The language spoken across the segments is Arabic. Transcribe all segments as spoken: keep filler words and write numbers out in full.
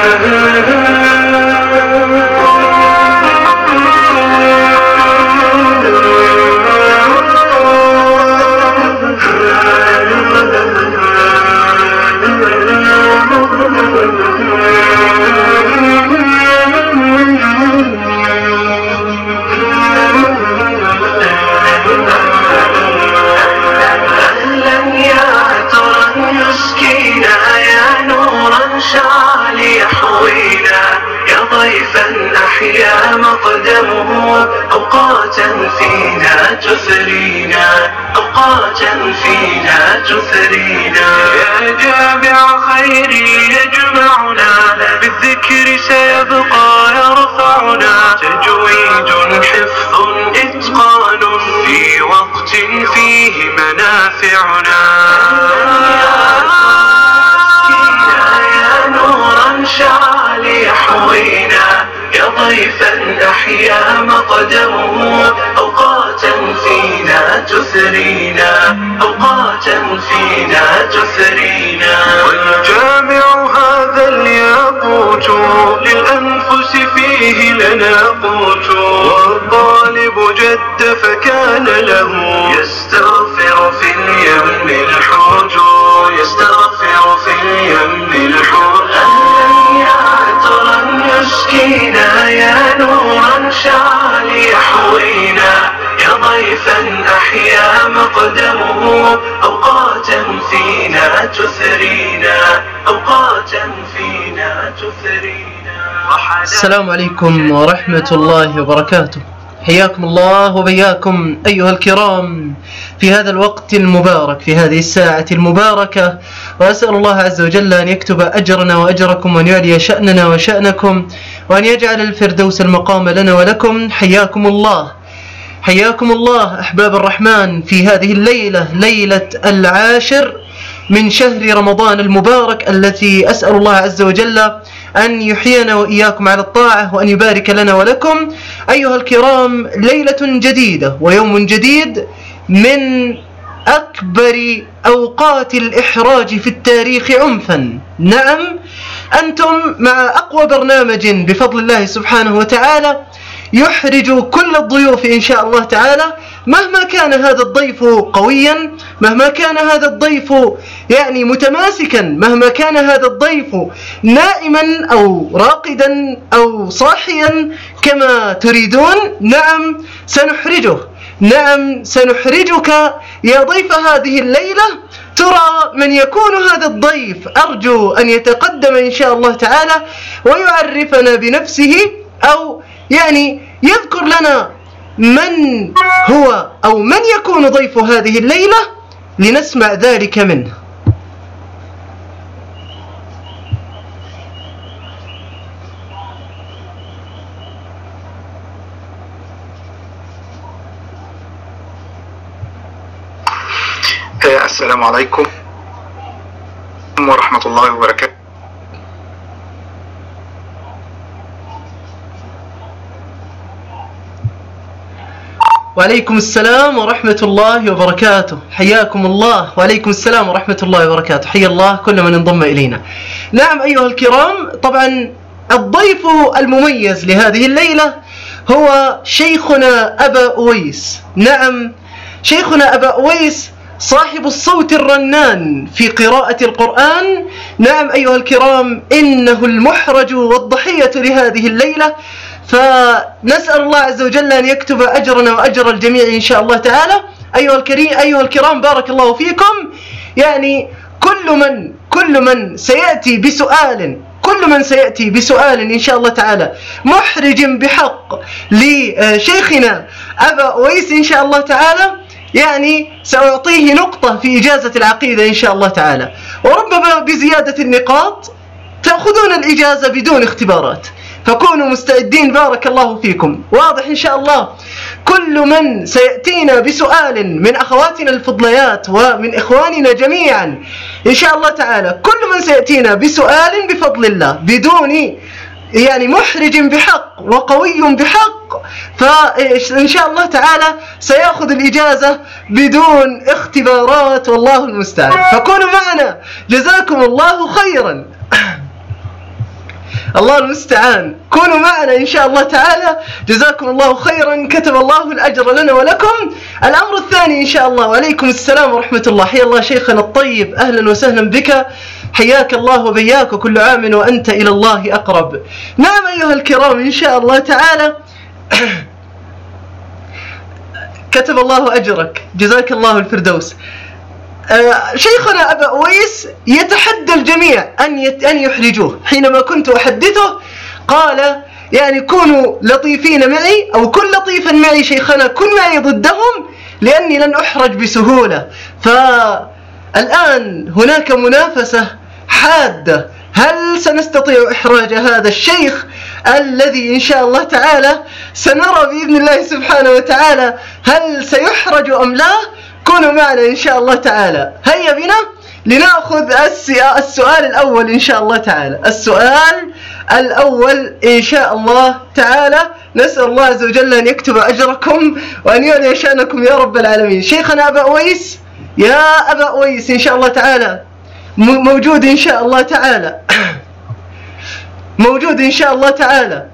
أحيا مقدمه أوقاتا فينا تثرينا أوقاتا فينا تثرينا يا جامع خيري يجمعنا بالذكر سيبقى يرفعنا تجويد حفظ إتقان في وقت فيه منافعنا يا نورا شعل يحوينا يا ضيفا أحيا مقدمه أوقاتا فينا تثرينا أوقاتا فينا تثرينا والجامع هذا الياقوت للأنفس فيه لنا قوت والطالب جد فكان له يستغفر في اليم الحوت يستغفر في اليم الحوت يسكينا يا نورا شعل يحوينا يا ضيفا أحيا مقدمه أوقاتا فينا تثرينا أوقاتا فينا تثرينا. السلام عليكم ورحمة الله وبركاته. حياكم الله وبياكم أيها الكرام في هذا الوقت المبارك في هذه الساعة المباركة، وأسأل الله عز وجل أن يكتب أجرنا وأجركم وأن يعلي شأننا وشأنكم وأن يجعل الفردوس المقام لنا ولكم. حياكم الله حياكم الله أحباب الرحمن في هذه الليلة، ليلة العاشر من شهر رمضان المبارك، التي أسأل الله عز وجل أن يحيينا وإياكم على الطاعة وأن يبارك لنا ولكم. أيها الكرام، ليلة جديدة ويوم جديد من أكبر أوقات الإحراج في التاريخ عنفا. نعم، أنتم مع أقوى برنامج بفضل الله سبحانه وتعالى يحرج كل الضيوف إن شاء الله تعالى، مهما كان هذا الضيف قويا، مهما كان هذا الضيف يعني متماسكا، مهما كان هذا الضيف نائما أو راقدا أو صاحيا كما تريدون. نعم سنحرجه، نعم سنحرجك يا ضيف هذه الليلة. ترى من يكون هذا الضيف؟ أرجو أن يتقدم إن شاء الله تعالى ويعرفنا بنفسه، أو يعني يذكر لنا من هو أو من يكون ضيف هذه الليلة لنسمع ذلك منه. السلام عليكم ورحمة الله وبركاته. وعليكم السلام ورحمة الله وبركاته. حياكم الله. وعليكم السلام ورحمة الله وبركاته. حيا الله كل من انضم إلينا. نعم أيها الكرام، طبعا الضيف المميز لهذه الليلة هو شيخنا أبا أويس. نعم شيخنا أبا أويس صاحب الصوت الرنان في قراءة القرآن. نعم أيها الكرام، إنه المحرج والضحية لهذه الليلة، فنسأل الله عز وجل أن يكتب أجرنا وأجر الجميع إن شاء الله تعالى. أيها الكريم أيها الكرام بارك الله فيكم. يعني كل من كل من سيأتي بسؤال كل من سيأتي بسؤال إن شاء الله تعالى محرج بحق لشيخنا أبا أويس إن شاء الله تعالى، يعني سأعطيه نقطة في إجازة العقيدة إن شاء الله تعالى، وربما بزيادة النقاط تأخذون الإجازة بدون اختبارات، فكونوا مستعدين بارك الله فيكم. واضح إن شاء الله. كل من سيأتينا بسؤال من أخواتنا الفضليات ومن إخواننا جميعا إن شاء الله تعالى، كل من سيأتينا بسؤال بفضل الله بدون يعني محرج بحق وقوي بحق، فإن شاء الله تعالى سيأخذ الإجازة بدون اختبارات، والله المستعان. فكونوا معنا جزاكم الله خيرا. الله المستعان. كونوا معنا إن شاء الله تعالى. جزاكم الله خيرا، كتب الله الأجر لنا ولكم. الأمر الثاني إن شاء الله. وعليكم السلام ورحمة الله. حيا الله شيخنا الطيب، أهلا وسهلا بك، حياك الله وبياك، وكل عام وأنت إلى الله أقرب. نعم أيها الكرام إن شاء الله تعالى. كتب الله أجرك، جزاك الله الفردوس. آه شيخنا أبا أويس يتحدى الجميع أن أن يحرجوه. حينما كنت أحدثه قال يعني كونوا لطيفين معي أو كن لطيفا معي شيخنا، كن معي ضدهم لأني لن أحرج بسهولة. فالآن هناك منافسة حادة، هل سنستطيع إحراج هذا الشيخ الذي إن شاء الله تعالى سنرى بإذن الله سبحانه وتعالى هل سيحرج أم لا؟ كونوا معنا إن شاء الله تعالى. هيا بنا لنأخذ السؤال الأول إن شاء الله تعالى. السؤال الأول إن شاء الله تعالى. نسأل الله عز وجل أن يكتب أجركم وأن يعلي شأنكم يا رب العالمين. شيخنا أبا أويس، يا أبا أويس إن شاء الله تعالى موجود إن شاء الله تعالى موجود إن شاء الله تعالى.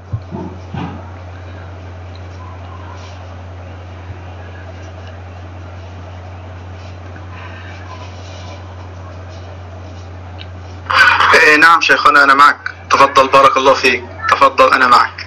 إيه نعم شيخنا أنا معك، تفضل بارك الله فيك، تفضل أنا معك.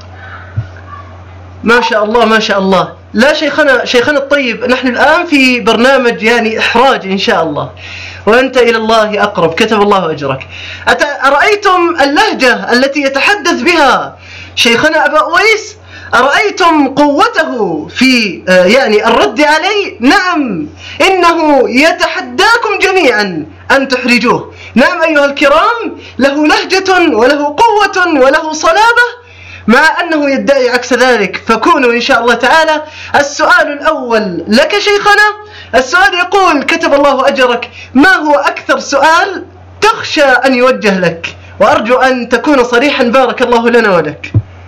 ما شاء الله ما شاء الله. لا شيخنا شيخنا الطيب، نحن الآن في برنامج يعني إحراج إن شاء الله، وأنت إلى الله أقرب، كتب الله أجرك. أرأيتم اللهجة التي يتحدث بها شيخنا أبا أويس؟ أرأيتم قوته في يعني الرد علي؟ نعم، إنه يتحداكم جميعا أن تحرجوه. نعم أيها الكرام، له لهجة وله قوة وله صلابة، مع أنه يدعي عكس ذلك. فكونوا إن شاء الله تعالى. السؤال الأول لك شيخنا. السؤال يقول كتب الله أجرك: ما هو أكثر سؤال تخشى أن يوجه لك؟ وأرجو أن تكون صريحا بارك الله لنا ولك.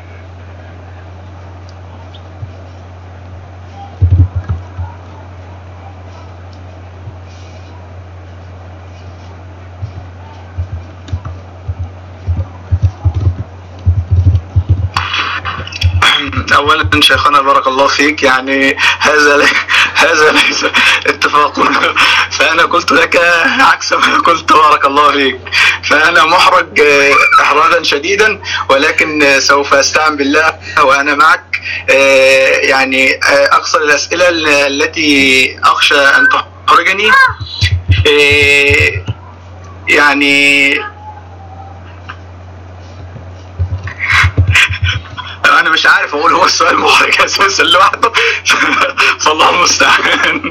أولا شيخنا بارك الله فيك، يعني هذا هذا ليس اتفاق، فأنا قلت لك عكس ما قلت بارك الله فيك. فأنا محرج إحراجا شديدا، ولكن سوف أستعن بالله وأنا معك. يعني أقصر الأسئلة التي أخشى أن تحرجني. يعني أنا مش عارف أقول هو السؤال محرج أساسا لوحده، فالله المستعان.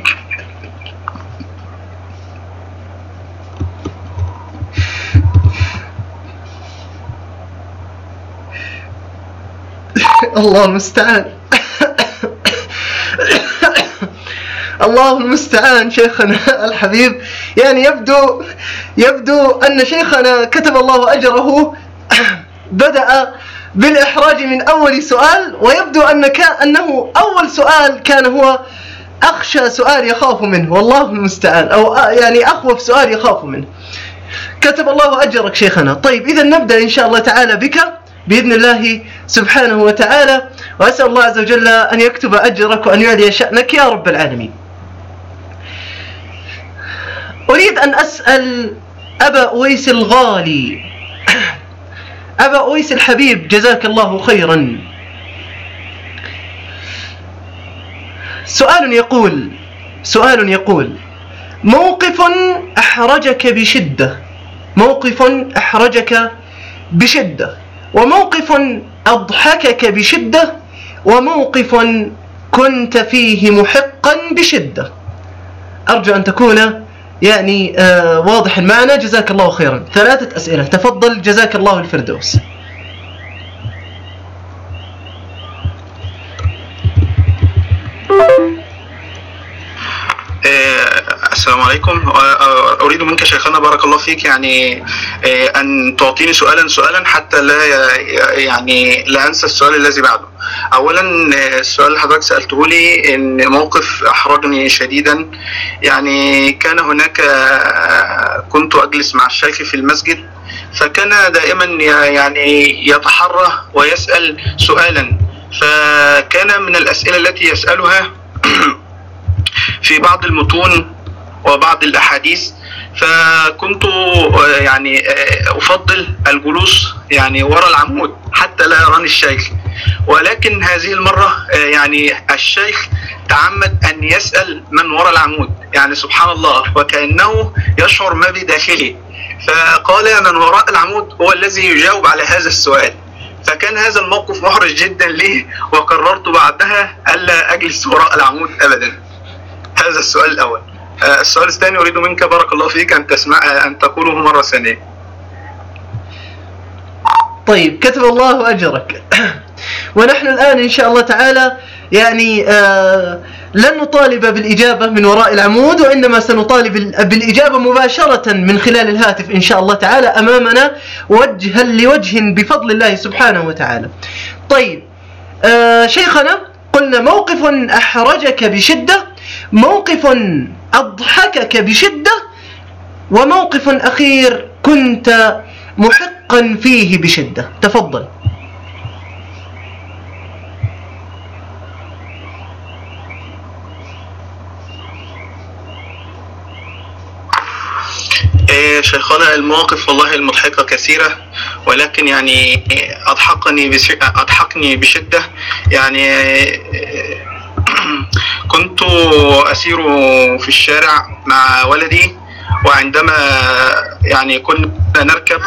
الله المستعان. الله المستعان. شيخنا الحبيب، يعني يبدو يبدو أن شيخنا كتب الله أجره بدأ بالإحراج من أول سؤال، ويبدو أن كان أنه أول سؤال كان هو أخشى سؤال يخاف منه، والله المستعان، أو يعني أخوف سؤال يخاف منه. كتب الله أجرك شيخنا. طيب إذا نبدأ إن شاء الله تعالى بك بإذن الله سبحانه وتعالى، وأسأل الله عز وجل أن يكتب أجرك وأن يعلي شأنك يا رب العالمين. أريد أن أسأل أبا أويس الغالي، أبا أويس الحبيب، جزاك الله خيرا. سؤال يقول سؤال يقول موقف أحرجك بشدة، موقف أحرجك بشدة، وموقف أضحكك بشدة، وموقف كنت فيه محقا بشدة. أرجو أن تكون يعني آه واضح معنا، جزاك الله خيرا. ثلاثة أسئلة، تفضل جزاك الله الفردوس. السلام عليكم. أريد منك شيخنا بارك الله فيك يعني أن تعطيني سؤالا سؤالا حتى لا يعني لا أنسى السؤال الذي بعده. أولا السؤال اللي حضرتك سألته لي إن موقف أحرجني شديدا، يعني كان هناك كنت أجلس مع الشيخ في المسجد فكان دائما يعني يتحرى ويسأل سؤالا، فكان من الأسئلة التي يسألها في بعض المتون وبعض الأحاديث، فكنت يعني أفضل الجلوس يعني وراء العمود حتى لا يراني الشيخ. ولكن هذه المرة يعني الشيخ تعمد أن يسأل من وراء العمود، يعني سبحان الله، وكأنه يشعر ما بداخله، فقال من وراء العمود هو الذي يجاوب على هذا السؤال. فكان هذا الموقف محرج جدا لي، وقررت بعدها ألا أجلس وراء العمود أبدا. هذا السؤال الأول. السؤال الثاني أريد منك بارك الله فيك أن تسمع أن تقوله مرة ثانية. طيب، كتب الله أجرك. ونحن الآن إن شاء الله تعالى يعني آه لن نطالب بالإجابة من وراء العمود، وإنما سنطالب بالإجابة مباشرة من خلال الهاتف إن شاء الله تعالى أمامنا وجها لوجه بفضل الله سبحانه وتعالى. طيب آه شيخنا، قلنا موقف أحرجك بشدة، موقف أضحكك بشدة، وموقف أخير كنت محقا فيه بشدة. تفضل. إيه شيخنا، المواقف والله المضحكة كثيرة، ولكن يعني أضحكني بش... أضحكني بشدة. يعني كنت أسير في الشارع مع ولدي، وعندما يعني كنا نركب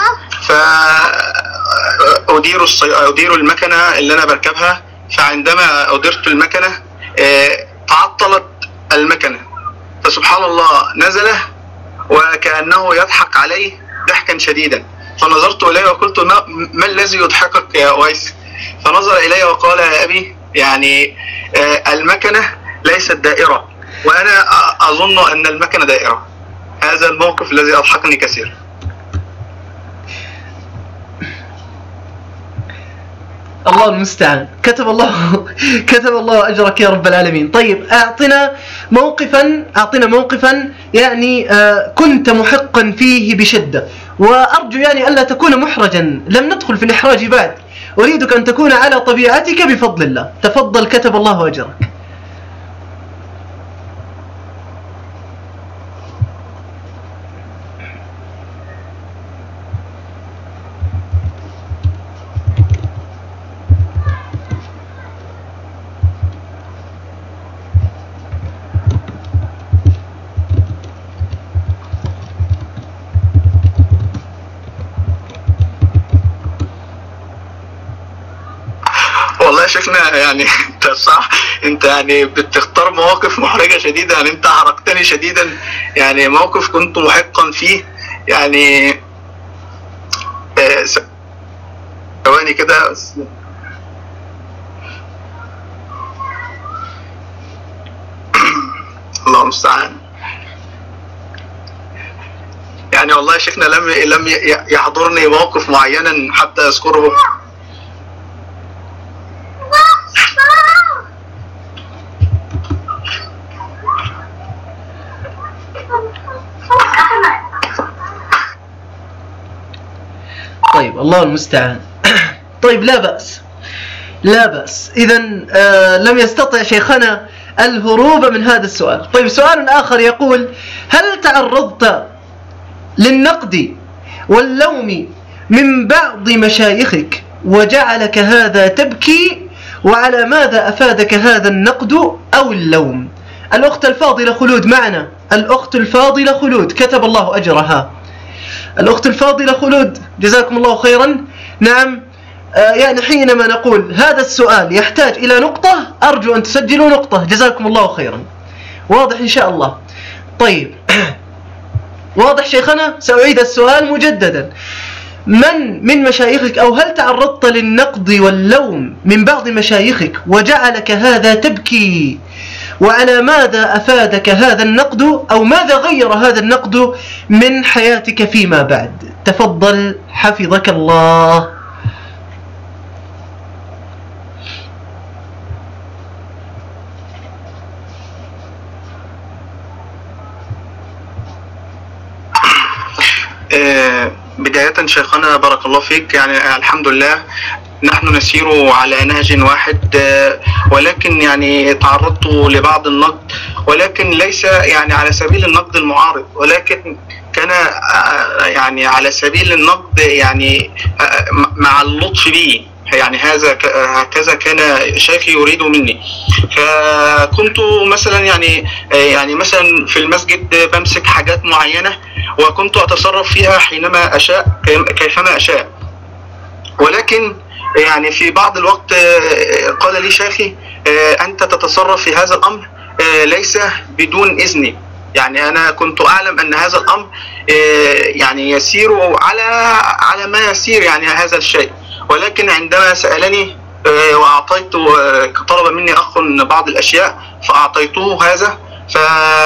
فأدير الصي... أدير المكنة اللي أنا بركبها، فعندما أدرت المكنة تعطلت المكنة، فسبحان الله نزل وكأنه يضحك علي ضحكا شديدا، فنظرت إليه وقلت ما, ما الذي يضحكك يا أويس؟ فنظر إلي وقال يا أبي يعني المكنة ليست دائرة، وأنا أظن أن المكنة دائرة. هذا الموقف الذي أضحكني كثير. الله المستعان. كتب الله كتب الله أجرك يا رب العالمين. طيب، أعطنا موقفا أعطنا موقفا يعني آه كنت محقا فيه بشدة، وأرجو يعني ألا تكون محرجا، لم ندخل في الإحراج بعد، أريدك أن تكون على طبيعتك بفضل الله. تفضل، كتب الله أجرك. والله شيخنا يعني انت صح، انت يعني بتختار مواقف محرجة شديدة، يعني انت حركتني شديدا. يعني موقف كنت محقا فيه، يعني ثواني كده. الله المستعان. يعني والله يا شيخنا لم لم يحضرني موقف معين حتى اذكره. طيب، الله المستعان. طيب، لا بأس لا بأس. إذن آه لم يستطع شيخنا الهروب من هذا السؤال. طيب، سؤال آخر يقول: هل تعرضت للنقد واللوم من بعض مشايخك وجعلك هذا تبكي، وعلى ماذا أفادك هذا النقد أو اللوم؟ الأخت الفاضلة خلود معنا. الأخت الفاضلة خلود، كتب الله أجرها. الأخت الفاضلة خلود، جزاكم الله خيرا. نعم، آه يعني حينما نقول هذا السؤال يحتاج إلى نقطة، أرجو أن تسجلوا نقطة، جزاكم الله خيرا. واضح إن شاء الله. طيب، واضح شيخنا؟ سأعيد السؤال مجددا: من من مشايخك، أو هل تعرضت للنقد واللوم من بعض مشايخك وجعلك هذا تبكي، وعلى ماذا أفادك هذا النقد، أو ماذا غير هذا النقد من حياتك فيما بعد؟ تفضل، حفظك الله. آه بداية شيخنا بارك الله فيك، يعني الحمد لله نحن نسير على نهج واحد، ولكن يعني تعرضت لبعض النقد، ولكن ليس يعني على سبيل النقد المعارض، ولكن كان يعني على سبيل النقد يعني مع اللطف بي، يعني هذا هكذا كان شيخي يريد مني. فكنت مثلا يعني يعني مثلا في المسجد بمسك حاجات معينة وكنت أتصرف فيها حينما أشاء كيفما أشاء، ولكن يعني في بعض الوقت قال لي شيخي أنت تتصرف في هذا الأمر ليس بدون إذني. يعني أنا كنت أعلم أن هذا الأمر يعني يسير على على ما يسير يعني هذا الشيء، ولكن عندما سألني وأعطيت طلب مني أخ بعض الأشياء فأعطيته هذا، ف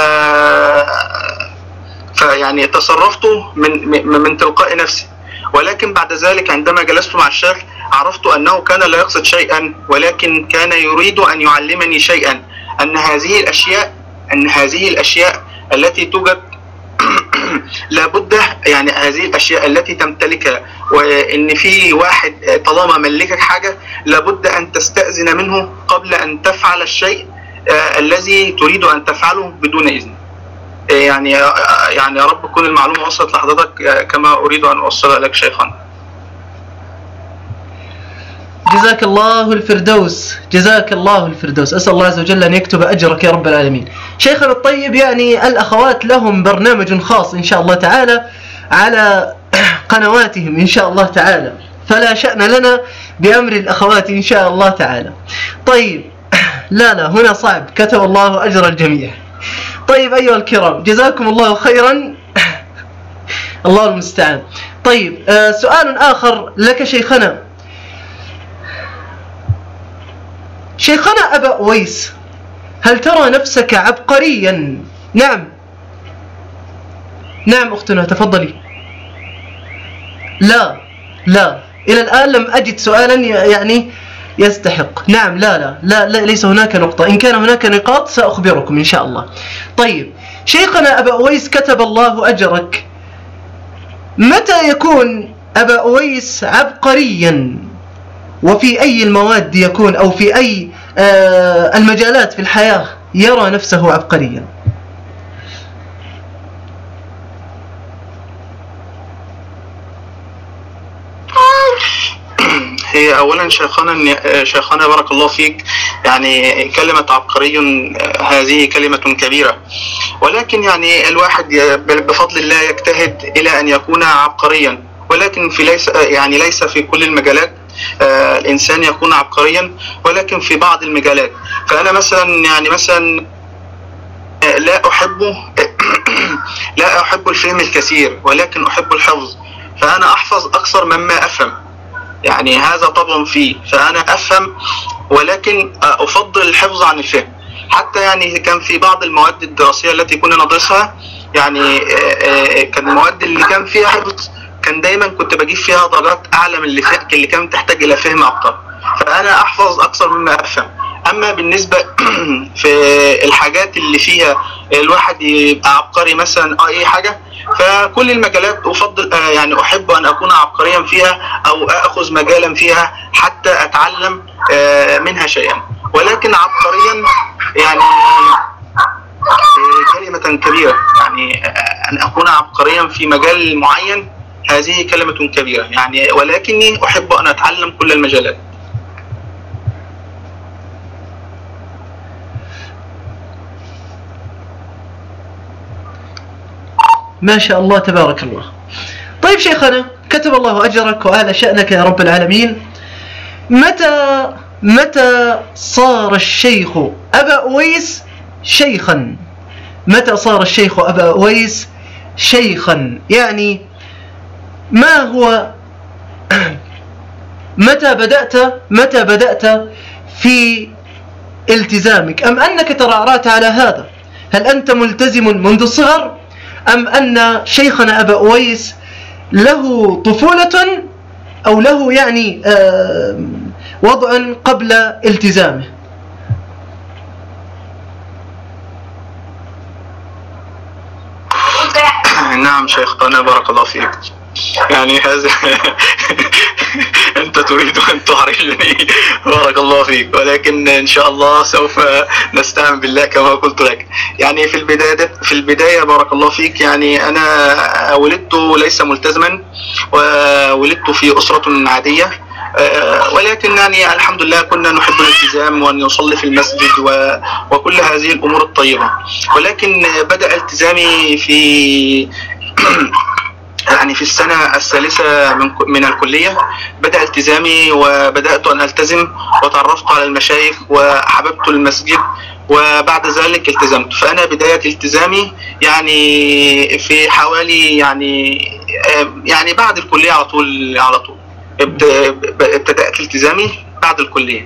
فيعني تصرفت من من تلقاء نفسي، ولكن بعد ذلك عندما جلست مع الشيخ عرفت أنه كان لا يقصد شيئا، ولكن كان يريد أن يعلمني شيئا، أن هذه الأشياء أن هذه الأشياء التي توجد لابد يعني هذه الأشياء التي تمتلكها، وإن في واحد طالما ملكك حاجة لابد أن تستأذن منه قبل أن تفعل الشيء الذي تريد أن تفعله بدون إذن. يعني يعني يا رب تكون المعلومة وصلت لحضرتك كما أريد أن أوصلها لك شيخنا. جزاك الله الفردوس، جزاك الله الفردوس، أسأل الله عز وجل أن يكتب أجرك يا رب العالمين. شيخنا الطيب، يعني الأخوات لهم برنامج خاص إن شاء الله تعالى على قنواتهم إن شاء الله تعالى، فلا شأن لنا بأمر الأخوات إن شاء الله تعالى. طيب لا لا هنا صعب، كتب الله أجر الجميع. طيب أيها الكرام جزاكم الله خيرا الله المستعان. طيب آه سؤال آخر لك شيخنا. شيخنا أبا أويس، هل ترى نفسك عبقريا؟ نعم نعم أختنا تفضلي. لا لا إلى الآن لم أجد سؤالا يعني يستحق. نعم لا لا لا, لا ليس هناك نقطة، إن كان هناك نقاط سأخبركم إن شاء الله. طيب شيخنا أبا أويس كتب الله أجرك، متى يكون أبا أويس عبقريا؟ وفي أي المواد يكون أو في أي آه المجالات في الحياة يرى نفسه عبقريا؟ هي أولا شيخنا شيخنا بارك الله فيك، يعني كلمة عبقري هذه كلمة كبيرة، ولكن يعني الواحد بفضل الله يجتهد إلى أن يكون عبقريا، ولكن في ليس يعني ليس في كل المجالات آه الإنسان يكون عبقريا، ولكن في بعض المجالات. فأنا مثلا يعني مثلا لا أحب لا أحب الفهم الكثير، ولكن أحب الحفظ، فأنا أحفظ أكثر مما أفهم، يعني هذا طبعا فيه، فأنا أفهم ولكن أفضل الحفظ عن الفهم. حتى يعني كان في بعض المواد الدراسية التي كنا ندرسها، يعني كان المواد اللي كان فيها حفظ كان دايما كنت بجيب فيها درجات أعلى من اللي, اللي كانت تحتاج إلى فهم أكتر، فأنا أحفظ أكثر مما أفهم. أما بالنسبة في الحاجات اللي فيها الواحد يبقى عبقري مثلا أي حاجة، فكل المجالات أفضل يعني أحب أن أكون عبقريا فيها أو أخذ مجالا فيها حتى أتعلم منها شيئا، ولكن عبقريا يعني كلمة كبيرة، يعني أن أكون عبقريا في مجال معين هذه كلمة كبيرة يعني، ولكني أحب أن أتعلم كل المجالات. ما شاء الله تبارك الله. طيب شيخنا كتب الله أجرك وأعلى شأنك يا رب العالمين. متى متى صار الشيخ أبا أويس شيخا؟ متى صار الشيخ أبا أويس شيخا؟ يعني ما هو متى بدأت متى بدأت في التزامك؟ أم أنك ترعرعت على هذا؟ هل أنت ملتزم منذ الصغر؟ أم أن شيخنا أبا أويس له طفولة أو له يعني وضع قبل التزامه؟ نعم شيخنا بارك الله فيك. يعني هذا أنت تريد أن تحرجني، بارك الله فيك، ولكن إن شاء الله سوف نستعين بالله كما قلت لك. يعني في البداية في البداية بارك الله فيك، يعني أنا ولدت ليس ملتزما، وولدت في أسرة عادية، ولكن يعني الحمد لله كنا نحب الالتزام وأن نصلي في المسجد وكل هذه الأمور الطيبة. ولكن بدأ التزامي في يعني في السنة الثالثة من من الكلية، بدأ التزامي وبدأت أن ألتزم وتعرفت على المشايخ وحببت المسجد، وبعد ذلك التزمت. فأنا بداية التزامي يعني في حوالي يعني يعني بعد الكلية على طول على طول ابتدأت التزامي بعد الكلية.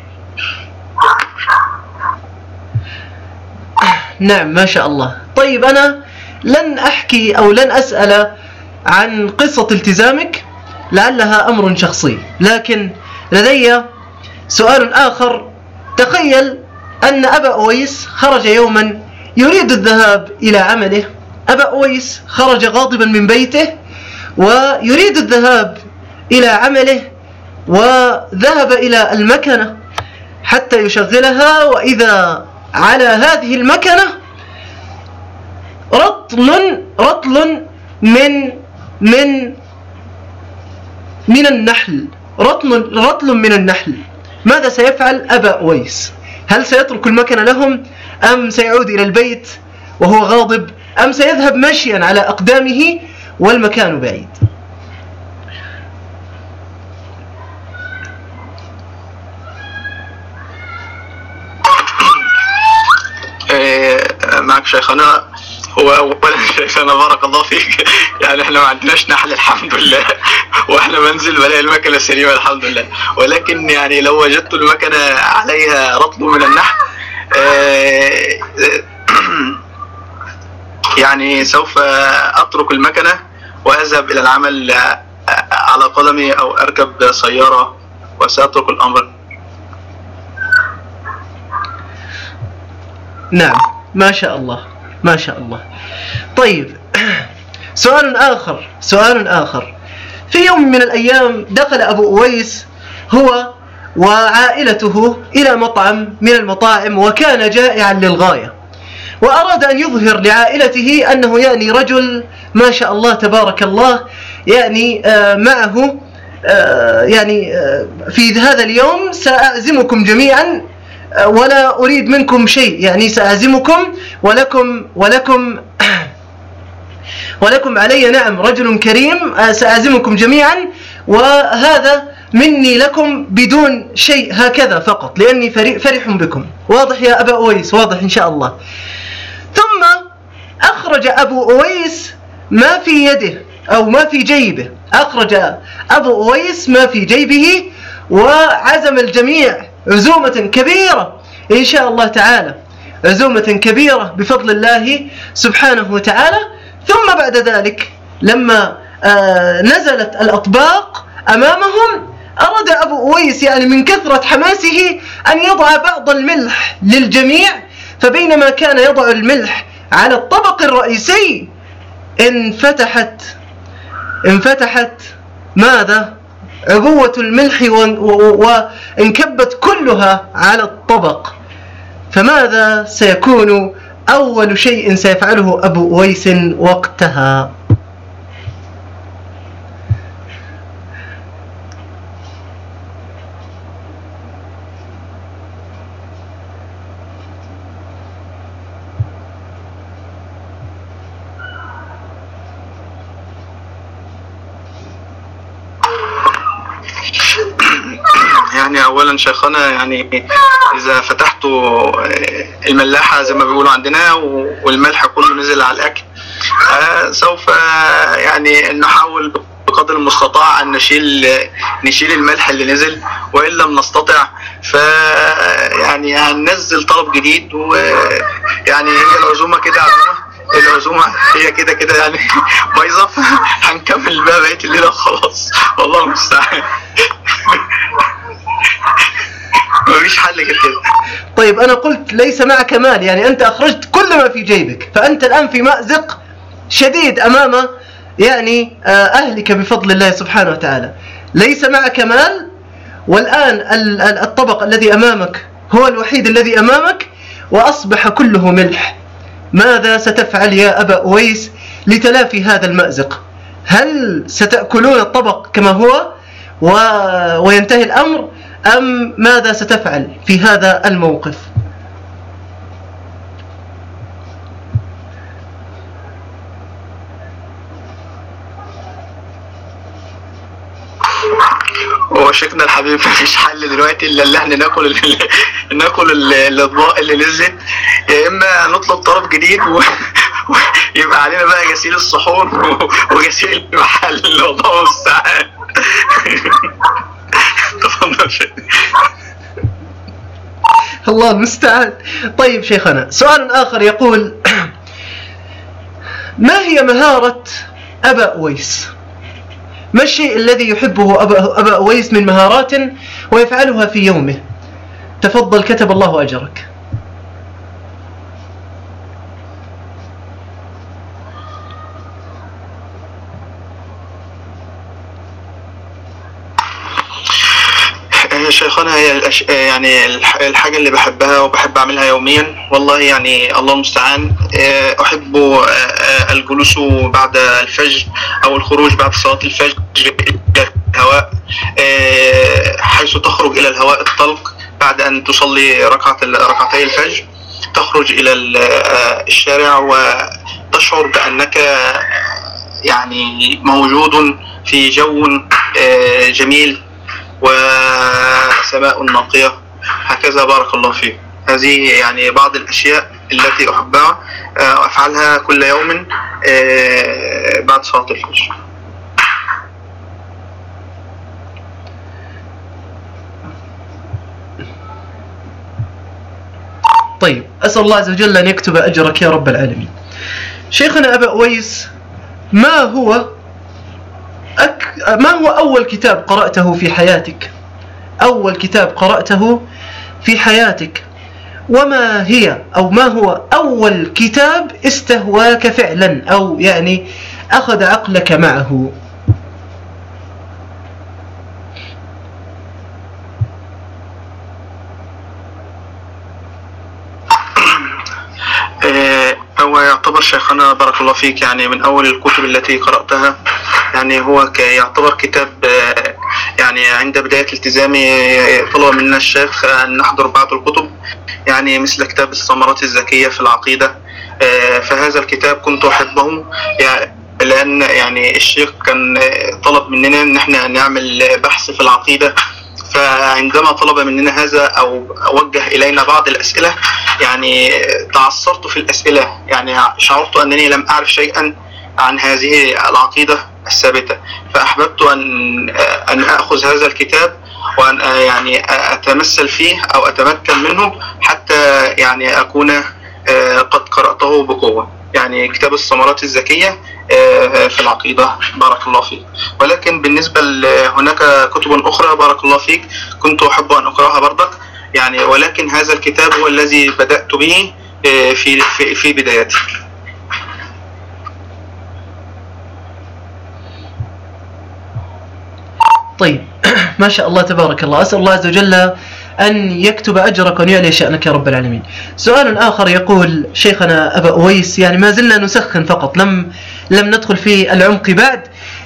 نعم ما شاء الله. طيب أنا لن أحكي أو لن أسأل عن قصة التزامك لعلها أمر شخصي، لكن لدي سؤال آخر. تخيل أن أبا أويس خرج يوما يريد الذهاب إلى عمله. أبا أويس خرج غاضبا من بيته ويريد الذهاب إلى عمله، وذهب إلى المكنة حتى يشغلها، وإذا على هذه المكنة رطل رطل من من من النحل، رطل رطل من النحل. ماذا سيفعل أبا أويس؟ هل سيترك المكنة لهم، أم سيعود إلى البيت وهو غاضب، أم سيذهب مشيا على أقدامه والمكان بعيد؟ معك شيخنا. هو اولا شيخنا بارك الله فيك، يعني احنا ما عندناش نحل الحمد لله، واحنا منزل بلاقي المكنه سليمه الحمد لله، ولكن يعني لو وجدت المكنه عليها رطل من النحل يعني سوف اترك المكنه واذهب الى العمل على قدمي او اركب سياره وساترك الامر. نعم ما شاء الله ما شاء الله. طيب سؤال آخر سؤال آخر في يوم من الأيام دخل أبو أويس هو وعائلته إلى مطعم من المطاعم، وكان جائعا للغاية، وأراد أن يظهر لعائلته أنه يعني رجل ما شاء الله تبارك الله، يعني آه معه آه يعني آه في هذا اليوم سأعزمكم جميعا ولا أريد منكم شيء، يعني سأعزمكم ولكم ولكم ولكم علي نعم رجل كريم، سأعزمكم جميعا وهذا مني لكم بدون شيء، هكذا فقط لأني فرح بكم. واضح يا أبا أويس؟ واضح إن شاء الله. ثم أخرج أبو أويس ما في يده أو ما في جيبه، أخرج أبو أويس ما في جيبه وعزم الجميع عزومة كبيرة إن شاء الله تعالى، عزومة كبيرة بفضل الله سبحانه وتعالى. ثم بعد ذلك لما آه نزلت الأطباق أمامهم، أراد أبو أويس يعني من كثرة حماسه أن يضع بعض الملح للجميع، فبينما كان يضع الملح على الطبق الرئيسي انفتحت انفتحت ماذا؟ عبوة الملح وانكبت كلها على الطبق. فماذا سيكون أول شيء سيفعله أبو أويس وقتها؟ يعني اولا شيخنا، يعني اذا فتحت الملاحة زي ما بيقولوا عندنا والملح كله نزل على الاكل، سوف يعني نحاول بقدر المستطاع ان نشيل نشيل الملح اللي نزل، وان لم نستطع ف يعني هننزل طلب جديد. ويعني هي العزومة كده عزومة العزومة هي كده كده يعني بايظة، هنكمل بقى بقية الليلة خلاص، والله المستعان. مفيش حل غير كده. طيب أنا قلت ليس معك مال، يعني أنت أخرجت كل ما في جيبك، فأنت الآن في مأزق شديد أمام يعني أهلك بفضل الله سبحانه وتعالى، ليس معك مال، والآن الطبق الذي أمامك هو الوحيد الذي أمامك وأصبح كله ملح، ماذا ستفعل يا أبا أويس لتلافي هذا المأزق؟ هل ستأكلون الطبق كما هو و... وينتهي الأمر، أم ماذا ستفعل في هذا الموقف؟ هو شيخنا الحبيب مفيش حل دلوقتي الا اللي احنا ناكل ال... ناكل الاطباق اللي نزلت، يا اما نطلب طلب جديد و... ويبقى علينا بقى غسيل الصحون وغسيل المحل. الله المستعان. تفضل شيخ. الله المستعان. طيب شيخنا، سؤال آخر يقول: ما هي مهارة أبا أويس؟ ما الشيء الذي يحبه أبا, أبا أويس من مهارات ويفعلها في يومه؟ تفضل، كتب الله أجرك. شيخنا، هي يعني الحاجة اللي بحبها وبحب أعملها يوميا، والله يعني الله المستعان، أحب الجلوس بعد الفجر أو الخروج بعد صلاة الفجر إلى الهواء، حيث تخرج إلى الهواء الطلق بعد أن تصلي ركعة ركعتي الفجر، تخرج إلى الشارع وتشعر بأنك يعني موجود في جو جميل وسماء نقية، هكذا بارك الله فيك. هذه يعني بعض الأشياء التي أحبها وأفعلها كل يوم بعد صلاة الفجر. طيب، أسأل الله عز وجل أن يكتب أجرك يا رب العالمين. شيخنا أبا أويس، ما هو أك... ما هو أول كتاب قرأته في حياتك؟ أول كتاب قرأته في حياتك، وما هي أو ما هو أول كتاب استهواك فعلا أو يعني أخذ عقلك معه؟ هو يعتبر شيخنا بارك الله فيك يعني من أول الكتب التي قرأتها، يعني هو يعتبر كتاب يعني عند بداية التزامي طلب منا الشيخ أن نحضر بعض الكتب، يعني مثل كتاب الثمرات الزكية في العقيدة. فهذا الكتاب كنت أحبه يعني لأن يعني الشيخ كان طلب مننا أن احنا نعمل بحث في العقيدة، فعندما طلب مننا هذا أو وجه إلينا بعض الأسئلة يعني تعثرت في الأسئلة، يعني شعرت أنني لم أعرف شيئا عن هذه العقيدة الثابتة، فأحببت أن أن أخذ هذا الكتاب وأن يعني أتمثل فيه أو أتمكن منه حتى يعني أكون قد قرأته بقوة، يعني كتاب الثمرات الزكية في العقيدة بارك الله فيك. ولكن بالنسبة هناك كتب أخرى بارك الله فيك كنت أحب أن أقرأها برضك يعني، ولكن هذا الكتاب هو الذي بدأت به في في, في بدايتي. طيب ما شاء الله تبارك الله، أسأل الله عز وجل أن يكتب أجرك وأن يعلي شأنك يا رب العالمين. سؤال آخر يقول: شيخنا أبا أويس، يعني ما زلنا نسخن فقط، لم لم ندخل في العمق بعد.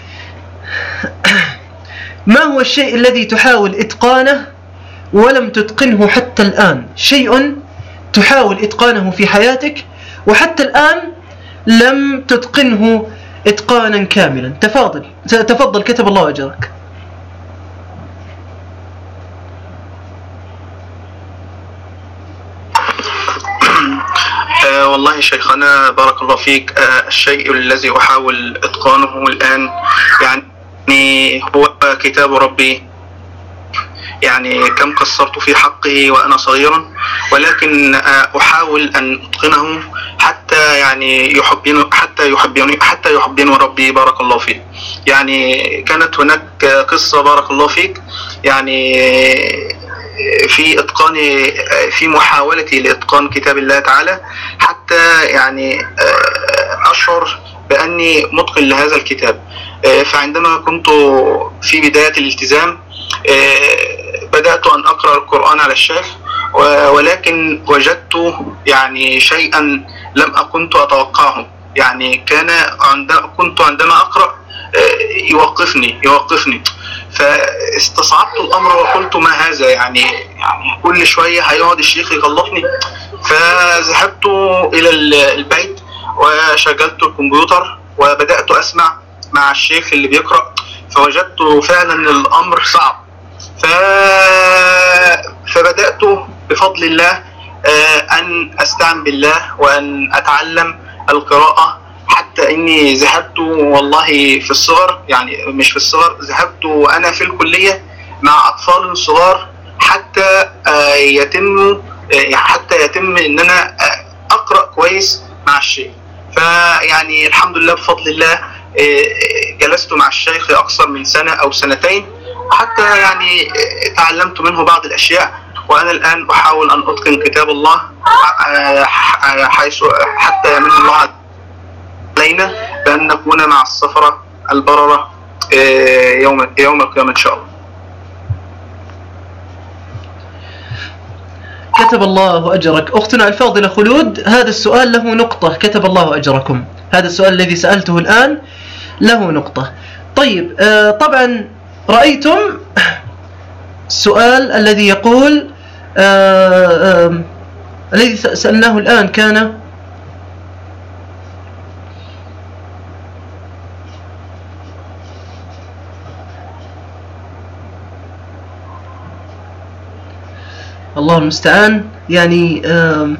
ما هو الشيء الذي تحاول إتقانه ولم تتقنه حتى الآن؟ شيء تحاول إتقانه في حياتك وحتى الآن لم تتقنه إتقانا كاملا. تفضل تفضل، كتب الله أجرك. آه والله شيخنا بارك الله فيك، آه الشيء الذي أحاول إتقانه الآن يعني هو كتاب ربي، يعني كم قصرت في حقه وأنا صغيرا، ولكن آه أحاول أن أتقنه حتى يعني يحبني حتى يحبني حتى يحبني ربي بارك الله فيك. يعني كانت هناك قصة بارك الله فيك يعني في إتقان في محاولتي لإتقان كتاب الله تعالى، حتى يعني أشعر بأني متقن لهذا الكتاب. فعندما كنت في بداية الالتزام بدأت أن أقرأ القرآن على الشيخ، ولكن وجدت يعني شيئا لم كنت أتوقعه. يعني كان عند كنت عندما أقرأ يوقفني يوقفني فاستصعبت الأمر وقلت ما هذا، يعني يعني كل شوية هيقعد الشيخ يغلطني. فذهبت إلى البيت وشغلت الكمبيوتر وبدأت أسمع مع الشيخ اللي بيقرأ، فوجدت فعلا الأمر صعب. ف... فبدأت بفضل الله أن أستعن بالله وأن أتعلم القراءة، حتى إني ذهبت والله في الصغر، يعني مش في الصغر، ذهبت وأنا في الكلية مع أطفال صغار حتى يتم حتى يتم إن أنا أقرأ كويس مع الشيخ. فيعني الحمد لله بفضل الله جلست مع الشيخ أكثر من سنة أو سنتين، حتى يعني تعلمت منه بعض الأشياء، وأنا الآن أحاول أن أتقن كتاب الله حيث حتى يمن الله علينا بأن نكون مع السفرة البررة يوم يوم القيامة إن شاء الله. كتب الله أجرك. أختنا الفاضلة خلود، هذا السؤال له نقطة. كتب الله أجركم. هذا السؤال الذي سألته الآن له نقطة. طيب آه طبعا رأيتم السؤال الذي يقول آه آه الذي سألناه الآن كان الله المستعان. يعني آه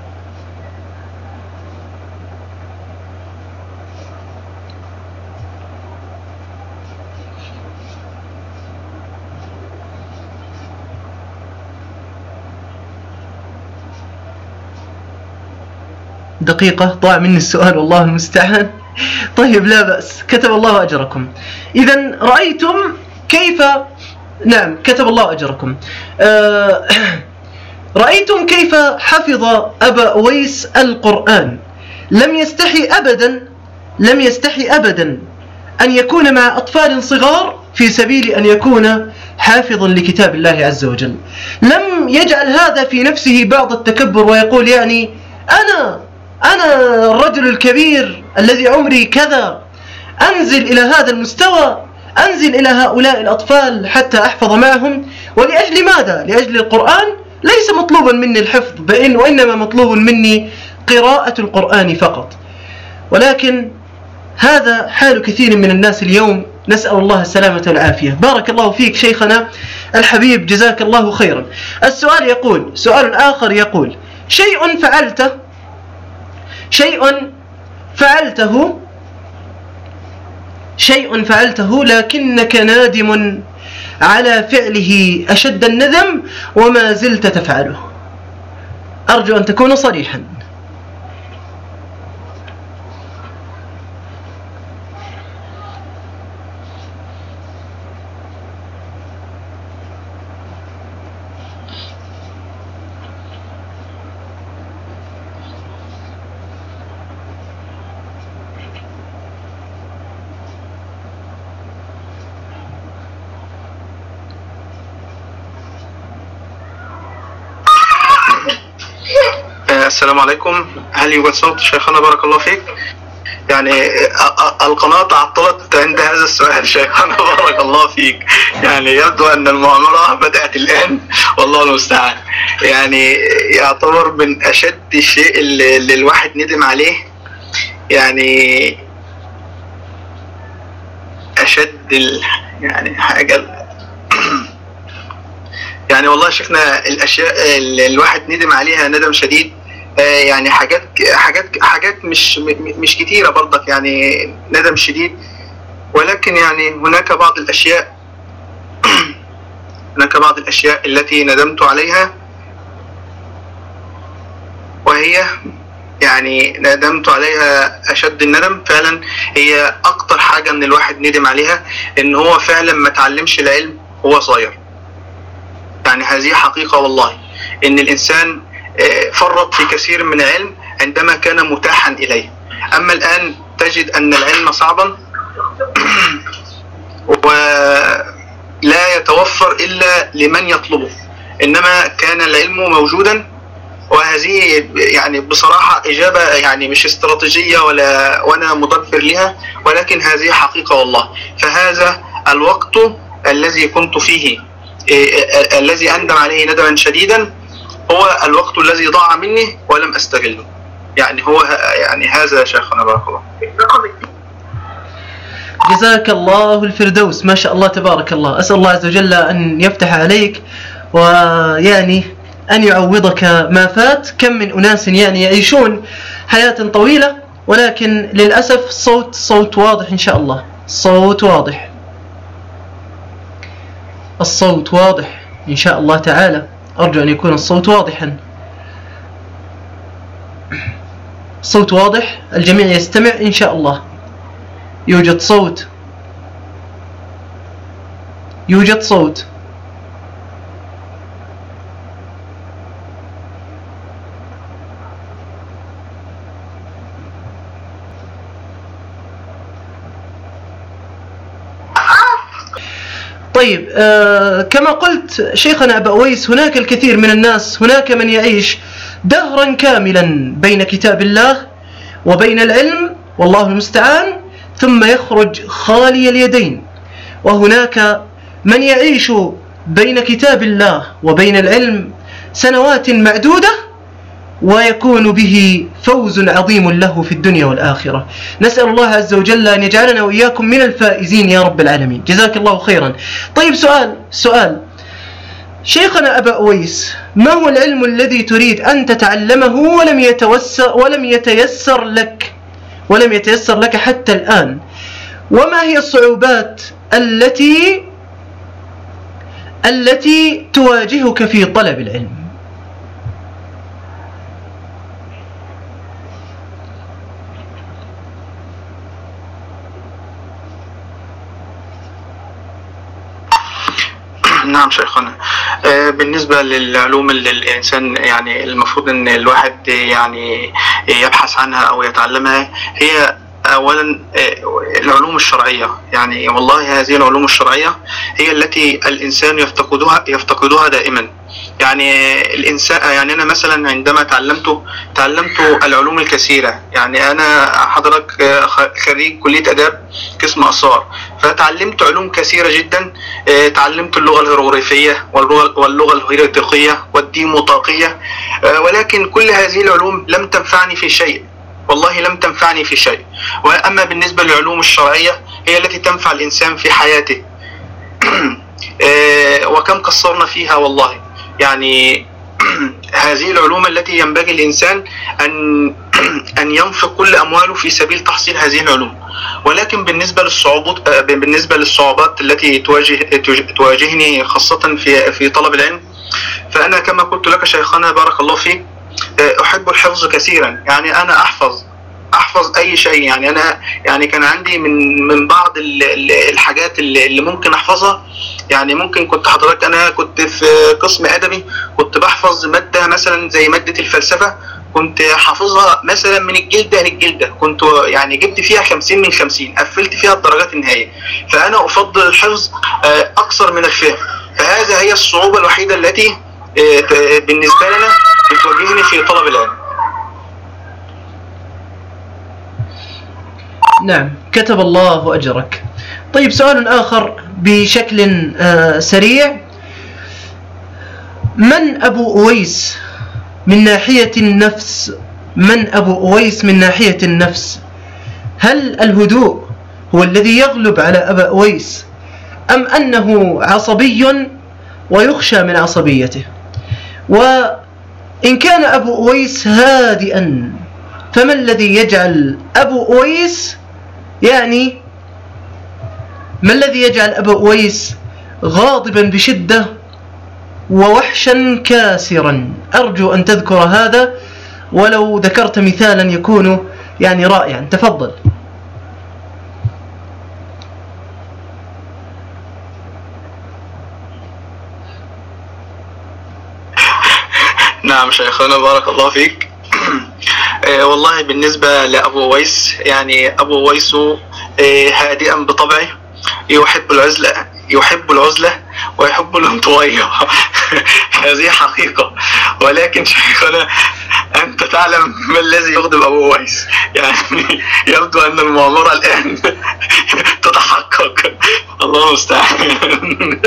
دقيقة ضاع مني السؤال والله المستعان. طيب لا بأس. كتب الله أجركم. إذن رأيتم كيف، نعم كتب الله أجركم. آه رأيتم كيف حفظ أبا أويس القرآن. لم يستحي أبدا لم يستحي أبدا أن يكون مع أطفال صغار في سبيل أن يكون حافظا لكتاب الله عز وجل. لم يجعل هذا في نفسه بعض التكبر ويقول يعني أنا أنا الرجل الكبير الذي عمري كذا أنزل إلى هذا المستوى، أنزل إلى هؤلاء الأطفال حتى أحفظ معهم. ولأجل ماذا؟ لأجل القرآن. ليس مطلوبا مني الحفظ بإن وإنما مطلوب مني قراءة القرآن فقط. ولكن هذا حال كثير من الناس اليوم، نسأل الله السلامة والعافية. بارك الله فيك شيخنا الحبيب، جزاك الله خيرا. السؤال يقول، سؤال آخر يقول: شيء فعلته شيء فعلته شيء فعلته لكنك نادم على فعله أشد الندم وما زلت تفعله. أرجو أن تكون صريحا. السلام عليكم. هل يوجد صوت شيخنا؟ بارك الله فيك. يعني القناة تعطلت عند هذا السؤال شيخنا بارك الله فيك. يعني يبدو أن المؤامرة بدأت الآن والله المستعان. يعني يعتبر من أشد الشيء اللي, اللي الواحد ندم عليه، يعني أشد ال... يعني حاجة يعني والله شفنا الأشياء اللي الواحد ندم عليها ندم شديد. يعني حاجات حاجات حاجات مش مش كتيرة برضك، يعني ندم شديد. ولكن يعني هناك بعض الأشياء هناك بعض الأشياء التي ندمت عليها، وهي يعني ندمت عليها أشد الندم فعلا. هي أكتر حاجة من الواحد ندم عليها إن هو فعلا ما تعلمش العلم وهو صغير. يعني هذه حقيقة والله، إن الإنسان فرط في كثير من العلم عندما كان متاحا إليه. أما الآن تجد أن العلم صعبا ولا يتوفر إلا لمن يطلبه، إنما كان العلم موجودا. وهذه يعني بصراحة إجابة يعني مش استراتيجية ولا وأنا مدبر لها، ولكن هذه حقيقة والله. فهذا الوقت الذي كنت فيه الذي أندم عليه ندما شديدا هو الوقت الذي ضاع مني ولم أستغله. يعني هو يعني هذا يا شيخنا بارك الله. جزاك الله الفردوس، ما شاء الله تبارك الله. أسأل الله عز وجل أن يفتح عليك ويعني أن يعوضك ما فات. كم من أناس يعني يعيشون حياة طويلة ولكن للأسف صوت صوت واضح إن شاء الله، صوت واضح، الصوت واضح إن شاء الله تعالى. أرجو أن يكون الصوت واضحا، الصوت واضح، الجميع يستمع إن شاء الله. يوجد صوت، يوجد صوت. طيب آه كما قلت شيخنا أبا أويس، هناك الكثير من الناس، هناك من يعيش دهرا كاملا بين كتاب الله وبين العلم والله المستعان، ثم يخرج خالي اليدين. وهناك من يعيش بين كتاب الله وبين العلم سنوات معدودة ويكون به فوز عظيم له في الدنيا والآخرة. نسأل الله عز وجل أن يجعلنا وإياكم من الفائزين يا رب العالمين. جزاك الله خيرا. طيب سؤال سؤال شيخنا أبا أويس، ما هو العلم الذي تريد أن تتعلمه ولم يتوسر ولم يتيسر لك ولم يتيسر لك حتى الآن؟ وما هي الصعوبات التي التي تواجهك في طلب العلم؟ نعم شيخنا، بالنسبة للعلوم اللي الإنسان يعني المفروض أن الواحد يعني يبحث عنها أو يتعلمها، هي أولا العلوم الشرعية. يعني والله هذه العلوم الشرعية هي التي الإنسان يفتقدها يفتقدها دائما. يعني الإنسان يعني أنا مثلا عندما تعلمت تعلمت العلوم الكثيرة. يعني أنا حضرتك خريج كلية آداب قسم آثار، فتعلمت علوم كثيرة جدا. تعلمت اللغة الهيروغليفية واللغة واللغة الهيراتيقية والديموطاقية، ولكن كل هذه العلوم لم تنفعني في شيء، والله لم تنفعني في شيء. وأما بالنسبة للعلوم الشرعية هي التي تنفع الإنسان في حياته. وكم قصرنا فيها والله. يعني هذه العلوم التي ينبغي الإنسان أن أن ينفق كل أمواله في سبيل تحصيل هذه العلوم. ولكن بالنسبة للصعوبات بالنسبة للصعوبات التي تواجه تواجهني خاصة في في طلب العلم، فأنا كما قلت لك شيخنا بارك الله فيك أحب الحفظ كثيرا. يعني أنا أحفظ أحفظ أي شيء. يعني أنا يعني كان عندي من من بعض الحاجات اللي ممكن أحفظها. يعني ممكن كنت حضرتك أنا كنت في قسم أدبي، كنت بحفظ مادة مثلا زي مادة الفلسفة، كنت حافظها مثلا من الجلدة للجلدة، كنت يعني جبت فيها خمسين من خمسين، قفلت فيها الدرجات النهائية. فأنا أفضل الحفظ أكثر من الفهم. فهذا هي الصعوبة الوحيدة التي بالنسبة لنا بتواجهني في طلب العلم. نعم، كتب الله أجرك. طيب سؤال آخر بشكل سريع، من أبو أويس من ناحية النفس؟ من أبو أويس من ناحية النفس؟ هل الهدوء هو الذي يغلب على أبا أويس، أم أنه عصبي ويخشى من عصبيته؟ وإن كان أبو أويس هادئا، فما الذي يجعل أبو أويس يعني ما الذي يجعل أبو أويس غاضبا بشدة ووحشا كاسرا؟ أرجو أن تذكر هذا، ولو ذكرت مثالا يكون يعني رائعا. تفضل. نعم شيخنا بارك الله فيك. آه، والله بالنسبة لأبو أويس، يعني أبو أويس آه، هادئا بطبعه، يحب العزلة يحب العزلة ويحب الانطوائية. هذه حقيقة. ولكن شيخنا أنت تعلم ما الذي يغضب أبو أويس؟ يعني يبدو أن المؤامرة الآن تتحقق. الله المستعان.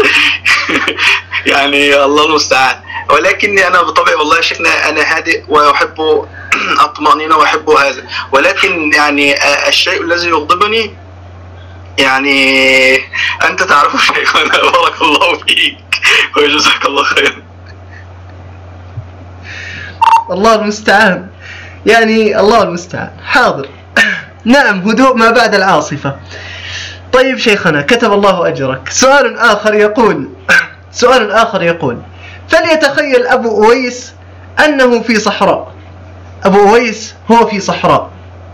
يعني الله المستعان. ولكني أنا بطبعي والله يا شيخنا أنا هادئ وأحب الطمأنينة وأحب هذا، ولكن يعني الشيء الذي يغضبني يعني أنت تعرف شيخنا. بارك الله فيك وجزاك الله خير. الله المستعان، يعني الله المستعان. حاضر. نعم، هدوء ما بعد العاصفة. طيب شيخنا كتب الله أجرك. سؤال آخر يقول سؤال آخر يقول فليتخيل أبو أويس أنه في صحراء. أبو أويس هو في صحراء،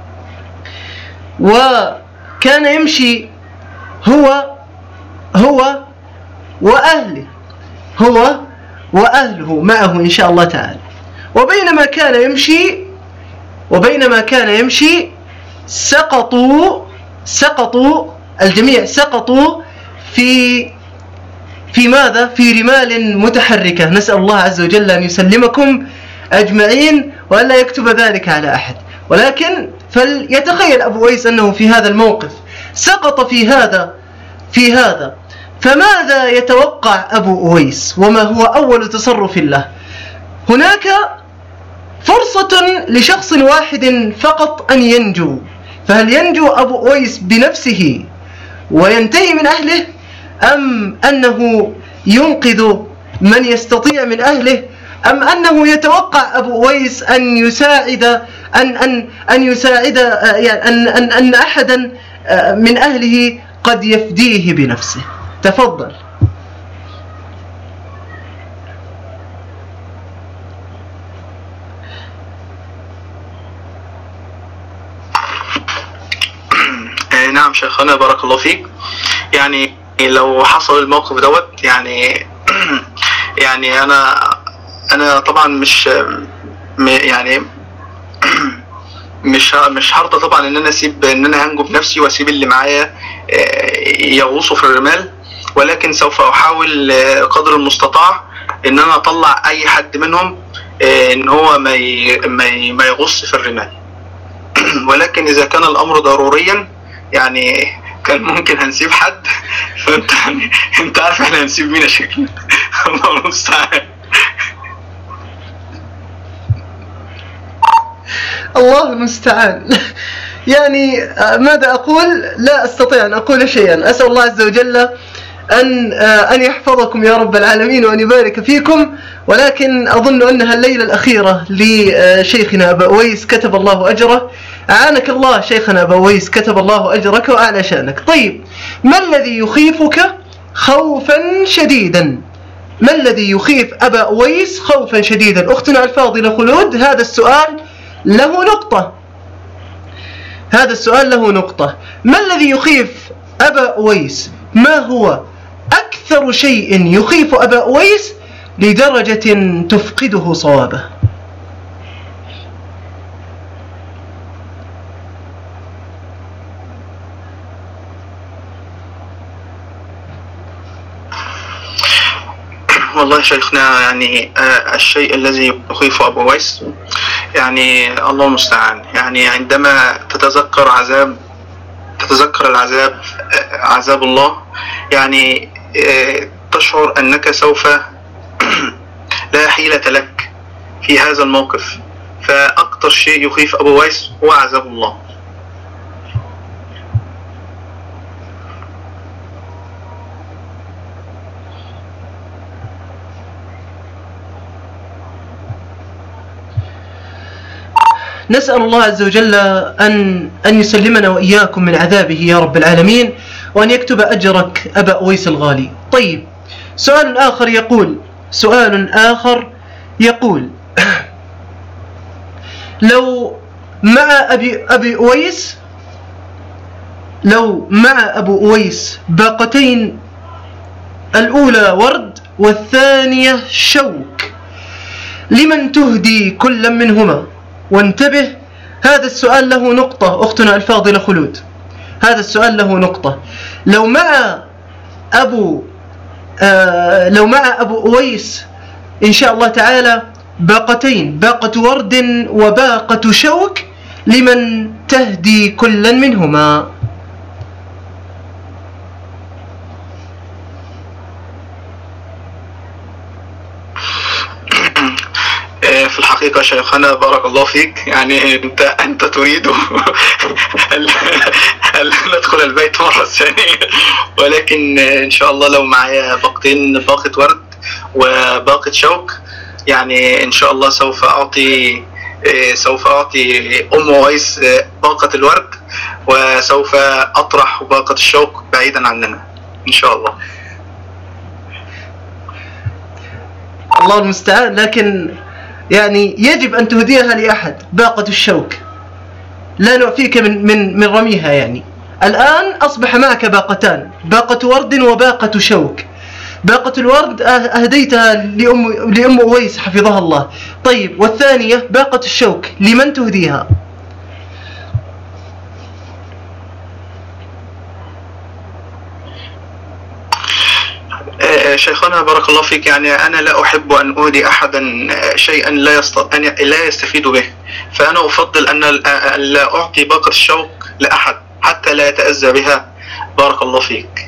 وكان يمشي هو هو وأهله هو وأهله معه إن شاء الله تعالى. وبينما كان يمشي وبينما كان يمشي سقطوا سقطوا الجميع سقطوا في في ماذا؟ في رمال متحركة. نسأل الله عز وجل أن يسلمكم أجمعين وأن لا يكتب ذلك على أحد. ولكن فليتخيل أبو أويس أنه في هذا الموقف سقط في هذا في هذا فماذا يتوقع أبو أويس؟ وما هو أول تصرف له؟ هناك فرصة لشخص واحد فقط أن ينجو، فهل ينجو أبو أويس بنفسه وينتهي من أهله، أم أنه ينقذ من يستطيع من أهله، أم أنه يتوقع أبو أويس أن يساعد أن أن أن يساعد يعني أن أن أن أحدا من أهله قد يفديه بنفسه؟ تفضل. نعم شيخنا بارك الله فيك. يعني لو حصل الموقف دوت يعني يعني انا انا طبعا مش يعني مش مش هرضى طبعا ان انا اسيب ان انا هنجو بنفسي واسيب اللي معايا يغوصوا في الرمال، ولكن سوف احاول قدر المستطاع ان انا اطلع اي حد منهم ان هو ما ما يغوص في الرمال. ولكن اذا كان الامر ضروريا يعني كان ممكن هنسيب حد، فانت يعني انت عارف احنا هنسيب مين يا شكل. الله المستعان. الله المستعان. يعني ماذا أقول؟ لا أستطيع أن أقول شيئا. أسأل الله عز وجل أن أن يحفظكم يا رب العالمين وأن يبارك فيكم. ولكن أظن أنها الليلة الأخيرة لشيخنا أبا أويس كتب الله أجره. أعانك الله شيخنا أبا أويس كتب الله أجرك وأعلى شأنك. طيب، ما الذي يخيفك خوفا شديدا؟ ما الذي يخيف أبا أويس خوفا شديدا؟ أختنا الفاضلة خلود، هذا السؤال له نقطة هذا السؤال له نقطة. ما الذي يخيف أبا أويس؟ ما هو أكثر شيء يخيف أبا أويس لدرجة تفقده صوابه؟ والله شيخنا يعني آه الشيء الذي يخيف أبو أويس يعني الله المستعان، يعني عندما تتذكر عذاب تتذكر العذاب آه عذاب الله، يعني آه تشعر أنك سوف لا حيلة لك في هذا الموقف. فأكثر شيء يخيف أبو أويس هو عذاب الله. نسأل الله عز وجل أن أن يسلمنا وإياكم من عذابه يا رب العالمين، وأن يكتب أجرك أبا أويس الغالي. طيب، سؤال آخر يقول سؤال آخر يقول لو مع أبي أبي أويس لو مع أبو أويس باقتين، الأولى ورد والثانية شوك، لمن تهدي كل منهما؟ وانتبه، هذا السؤال له نقطة أختنا الفاضلة خلود، هذا السؤال له نقطة. لو مع أبو آه لو مع أبو أويس إن شاء الله تعالى باقتين، باقة ورد وباقة شوك، لمن تهدي كلا منهما؟ في الحقيقة شيخنا بارك الله فيك، يعني أنت أنت تريد أن ندخل البيت مرة ثانية، ولكن إن شاء الله لو معايا باقتين، باقة ورد وباقة شوك، يعني إن شاء الله سوف أعطي سوف أعطي أم أويس باقة الورد، وسوف أطرح باقة الشوك بعيدا عننا إن شاء الله. الله المستعان، لكن يعني يجب أن تهديها لأحد باقة الشوك، لا نعفيك من من من رميها. يعني الآن أصبح معك باقتان، باقة ورد وباقة شوك. باقة الورد أهديتها لأم لأم أويس حفظها الله. طيب، والثانية باقة الشوك لمن تهديها؟ شيخنا بارك الله فيك، يعني أنا لا أحب أن أهدي أحدا شيئا لا يستط... لا يستفيد به، فأنا أفضل أن لا أعطي باقة الشوك لأحد حتى لا يتأذى بها. بارك الله فيك.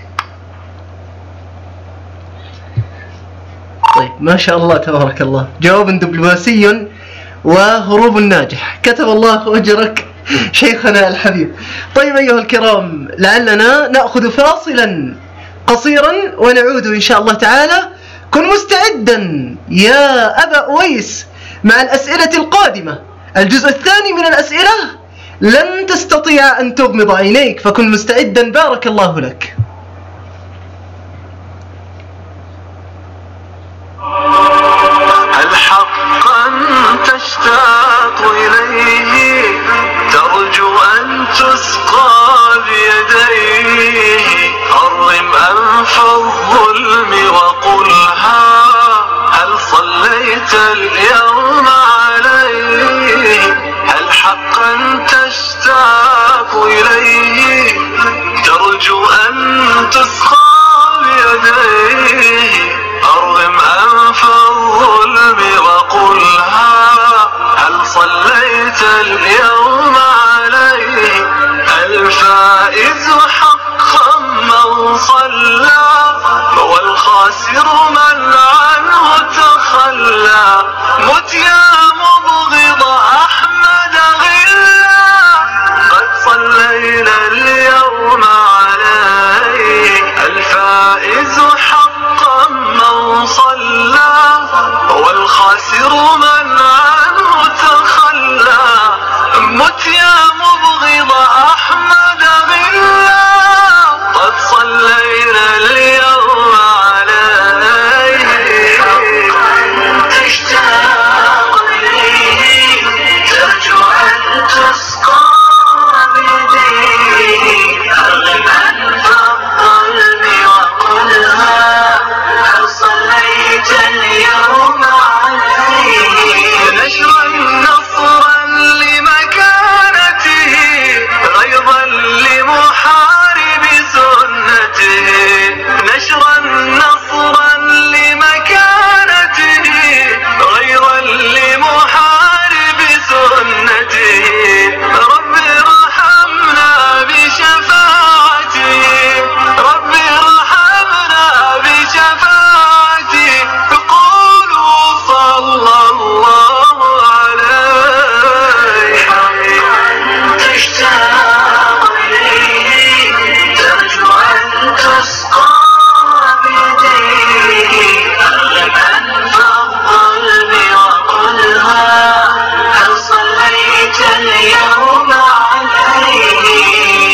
طيب، ما شاء الله تبارك الله، جواب دبلوماسي وهروب ناجح، كتب الله أجرك شيخنا الحبيب. طيب أيها الكرام، لعلنا نأخذ فاصلا قصيرا ونعود إن شاء الله تعالى. كن مستعدا يا أبا أويس مع الأسئلة القادمة. الجزء الثاني من الأسئلة لن تستطيع أن تغمض عينيك، فكن مستعدا. بارك الله لك. هل حقا تشتاق إليه، ترجو أن تسقى بيديه؟ أرم أنف الظلم وقلها، هل صليت اليوم عليه؟ هل حقا تشتاق إليه، ترجو أن تسقى بيديه؟ أرم أنف الظلم وقلها، هل صليت اليوم عليه؟ الفائز حقا من صلى، والخاسر من عنه تخلى. مت يا مبغض أحمد غلا، قد صلينا اليوم عليه. الفائز حقا من صلى، والخاسر من عنه تخلى. مت يا مبغض أحمد غلا، قد صلينا اليوم عليه. تشتاق إليه، ترجو أن تسقى بيديه. أرغم أنف الظلم وقلها، هل صليت اليوم عليه؟ نشرا نصرا لمكانته، غيظا لمحارب سنته. نشرا نصرا لمكانته، غيظا لمحارب سنته. رب ارحمنا بشفاعته، رب ارحمنا بشفاعته. قولوا صلى الله عليه. تشتاق إليه، ترجو أن تسقى بيديه. أرغم أنف الظلم وقلها، هل صليت اليوم عليه؟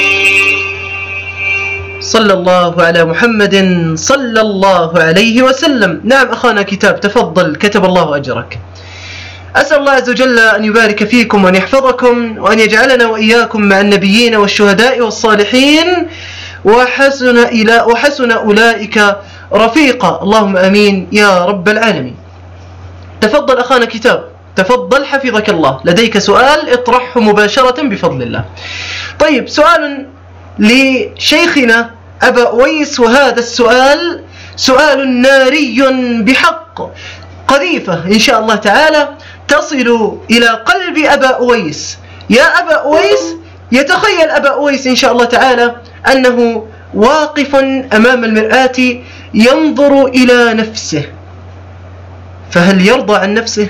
صلى الله على محمد صلى الله عليه وسلم. نعم أخانا كتاب، تفضل، كتب الله أجرك. أسأل الله عز وجل أن يبارك فيكم وأن يحفظكم وأن يجعلنا وإياكم مع النبيين والشهداء والصالحين وحسن, إلى وحسن أولئك رفيقا، اللهم أمين يا رب العالمين. تفضل أخانا كتاب. تفضل حفظك الله، لديك سؤال اطرحه مباشرة بفضل الله. طيب، سؤال لشيخنا أبا أويس، وهذا السؤال سؤال ناري بحق، قذيفة إن شاء الله تعالى تصل إلى قلب أبا أويس. يا أبا أويس، يتخيل أبا أويس إن شاء الله تعالى أنه واقف أمام المرآة ينظر إلى نفسه، فهل يرضى عن نفسه؟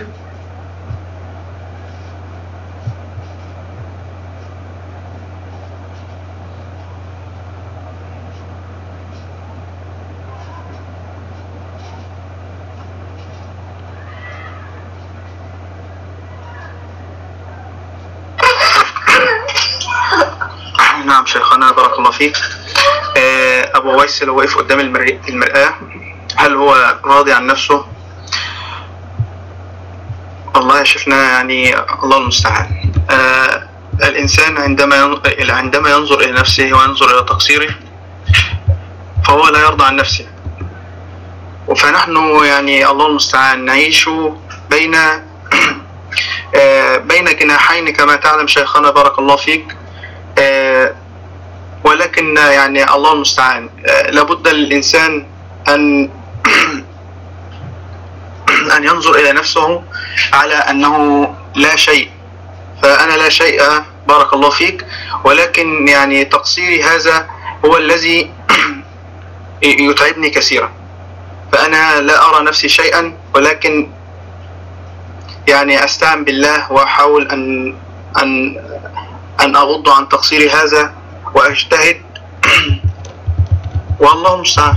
نعم شيخنا بارك الله فيك. أبو أويس لو وقف قدام المرآة هل هو راضي عن نفسه؟ والله يا شيخنا يعني الله المستعان. آه الإنسان عندما عندما ينظر إلى نفسه وينظر إلى تقصيره فهو لا يرضى عن نفسه، فنحن يعني الله المستعان نعيش بين آه بين جناحين كما تعلم شيخنا بارك الله فيك. آه ولكن يعني الله المستعان آه لابد للإنسان أن أن ينظر إلى نفسه على أنه لا شيء، فأنا لا شيء بارك الله فيك، ولكن يعني تقصيري هذا هو الذي يتعبني كثيرا، فأنا لا أرى نفسي شيئا، ولكن يعني أستعن بالله وأحاول أن أن أن أغض عن تقصيري هذا وأجتهد والله المستعان.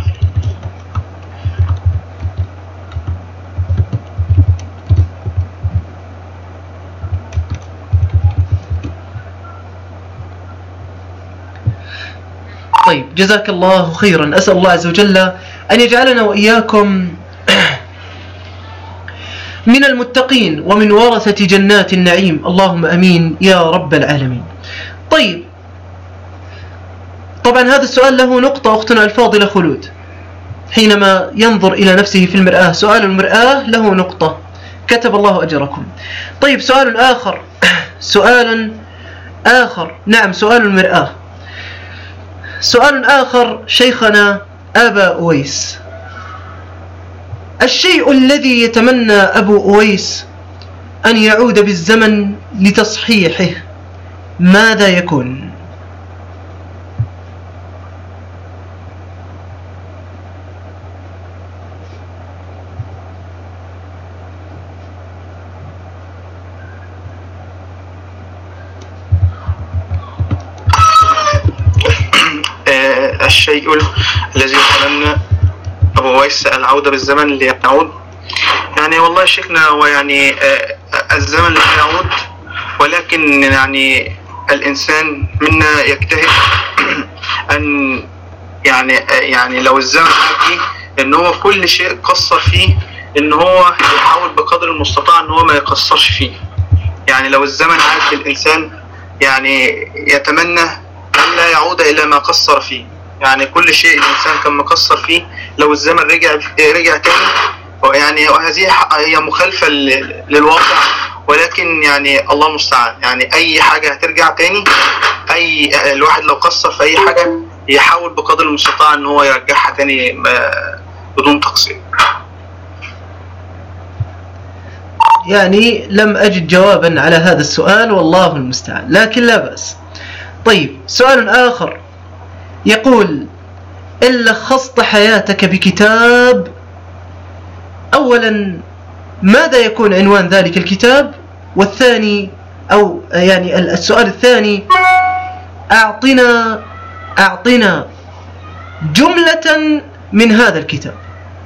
طيب، جزاك الله خيرا. أسأل الله عز وجل أن يجعلنا وإياكم من المتقين ومن ورثة جنات النعيم، اللهم أمين يا رب العالمين. طيب، طبعا هذا السؤال له نقطة أختنا الفاضلة خلود، حينما ينظر إلى نفسه في المرآة، سؤال المرآة له نقطة، كتب الله أجركم. طيب، سؤال آخر سؤال آخر نعم سؤال المرآة. سؤال آخر شيخنا أبا أويس، الشيء الذي يتمنى أبو أويس أن يعود بالزمن لتصحيحه ماذا يكون؟ الشيء الذي يتمنى أبو أويس العودة بالزمن ليعود، يعني والله شيخنا هو يعني الزمن لا يعود، ولكن يعني الإنسان منا يجتهد أن يعني يعني لو الزمن عادي إن هو كل شيء قصر فيه إن هو يحاول بقدر المستطاع إن هو ما يقصرش فيه. يعني لو الزمن عاد الإنسان يعني يتمنى أن لا يعود إلى ما قصر فيه، يعني كل شيء الإنسان كان مقصر فيه لو الزمن رجع رجع تاني، يعني وهذه هي مخالفة للواقع، ولكن يعني الله المستعان يعني أي حاجة هترجع تاني، أي الواحد لو قصر في أي حاجة يحاول بقدر المستطاع إن هو يرجعها تاني بدون تقصير. يعني لم أجد جوابا على هذا السؤال والله المستعان، لكن لا بأس. طيب، سؤال آخر يقول: إن لخصت حياتك بكتاب، أولا ماذا يكون عنوان ذلك الكتاب؟ والثاني أو يعني السؤال الثاني، أعطنا أعطنا جملة من هذا الكتاب.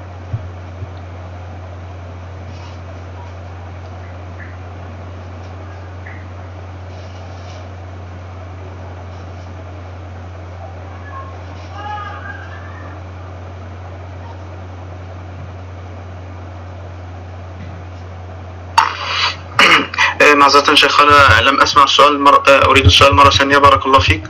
معذرة شيخنا لم أسمع السؤال مر... أريد السؤال مرة ثانية بارك الله فيك.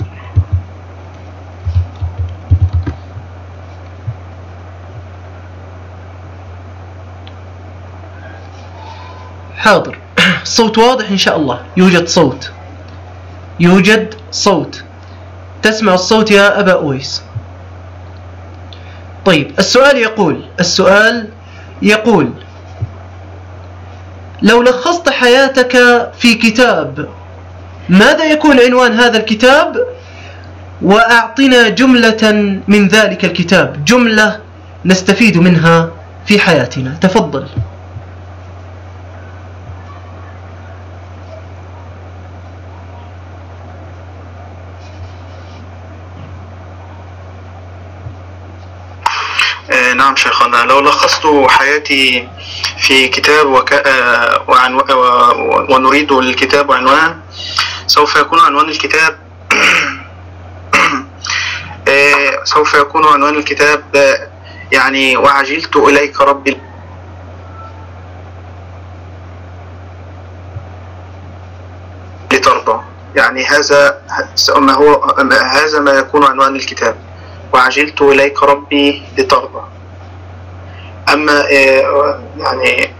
حاضر. الصوت واضح إن شاء الله؟ يوجد صوت، يوجد صوت، تسمع الصوت يا أبا أويس؟ طيب السؤال يقول السؤال يقول لو لخصت حياتك في كتاب ماذا يكون عنوان هذا الكتاب؟ وأعطنا جملة من ذلك الكتاب، جملة نستفيد منها في حياتنا. تفضل. آه نعم شيخنا، لو لخصت حياتي في كتاب وك... آه وعنو... و... ونريد الكتاب عنوان، سوف يكون عنوان الكتاب آه سوف يكون عنوان الكتاب آه يعني وعجلت إليك ربي لترضى. يعني هذا ما هو هذا ما يكون عنوان الكتاب، وعجلت إليك ربي لترضى. أما يعني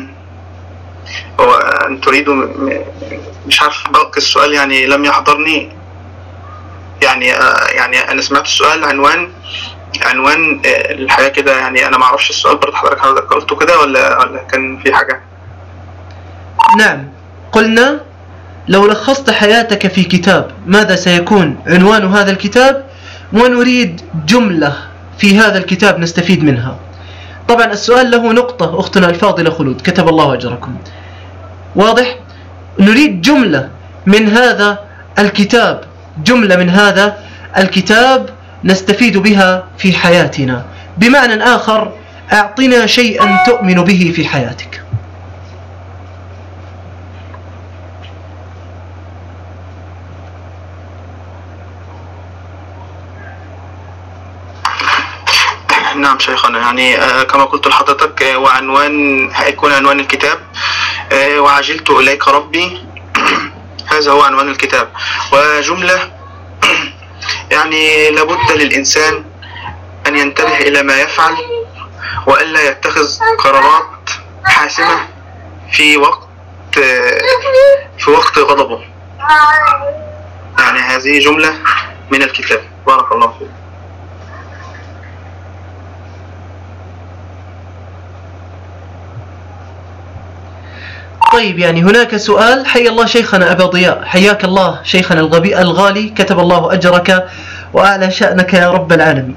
أن تريد، مش عارف باقي السؤال يعني لم يحضرني، يعني يعني أنا سمعت السؤال عنوان عنوان الحياة كده، يعني أنا ما أعرفش السؤال برضه حضرتك حضرتك قلته كده ولا ولا كان في حاجة؟ نعم، قلنا لو لخصت حياتك في كتاب ماذا سيكون عنوان هذا الكتاب، ونريد جملة في هذا الكتاب نستفيد منها. طبعا السؤال له نقطة أختنا الفاضلة خلود، كتب الله أجركم. واضح؟ نريد جملة من هذا الكتاب، جملة من هذا الكتاب نستفيد بها في حياتنا. بمعنى آخر، أعطنا شيئا تؤمن به في حياتك. نعم شيخنا، يعني آه كما قلت لحضرتك، آه وعنوان هيكون عنوان الكتاب آه وعجلت إليك ربي هذا هو عنوان الكتاب. وجملة يعني لابد للإنسان أن ينتبه إلى ما يفعل وألا يتخذ قرارات حاسمة في وقت آه في وقت غضبه. يعني هذه جملة من الكتاب. بارك الله فيك. طيب، يعني هناك سؤال. حي الله شيخنا أبا ضياء، حياك الله شيخنا الغبي الغالي، كتب الله أجرك وأعلى شأنك يا رب العالمين.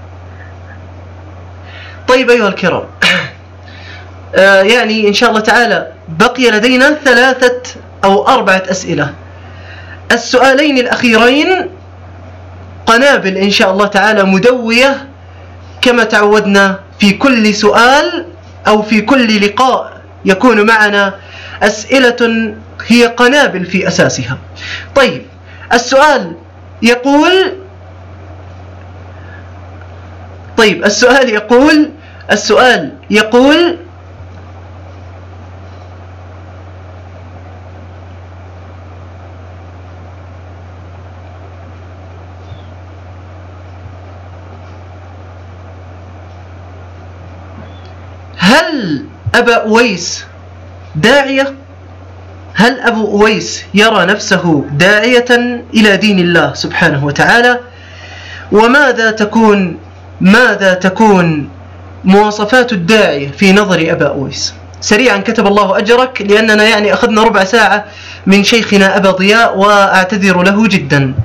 طيب أيها الكرام، آه يعني إن شاء الله تعالى بقي لدينا ثلاثة أو أربعة أسئلة. السؤالين الأخيرين قنابل إن شاء الله تعالى مدوية كما تعودنا في كل سؤال أو في كل لقاء يكون معنا أسئلة هي قنابل في أساسها. طيب السؤال يقول طيب السؤال يقول السؤال يقول هل أبا أويس داعية؟ هل أبو أويس يرى نفسه داعية إلى دين الله سبحانه وتعالى؟ وماذا تكون ماذا تكون مواصفات الداعية في نظر أبا أويس؟ سريعا كتب الله أجرك، لأننا يعني أخذنا ربع ساعة من شيخنا أبا ضياء وأعتذر له جدا.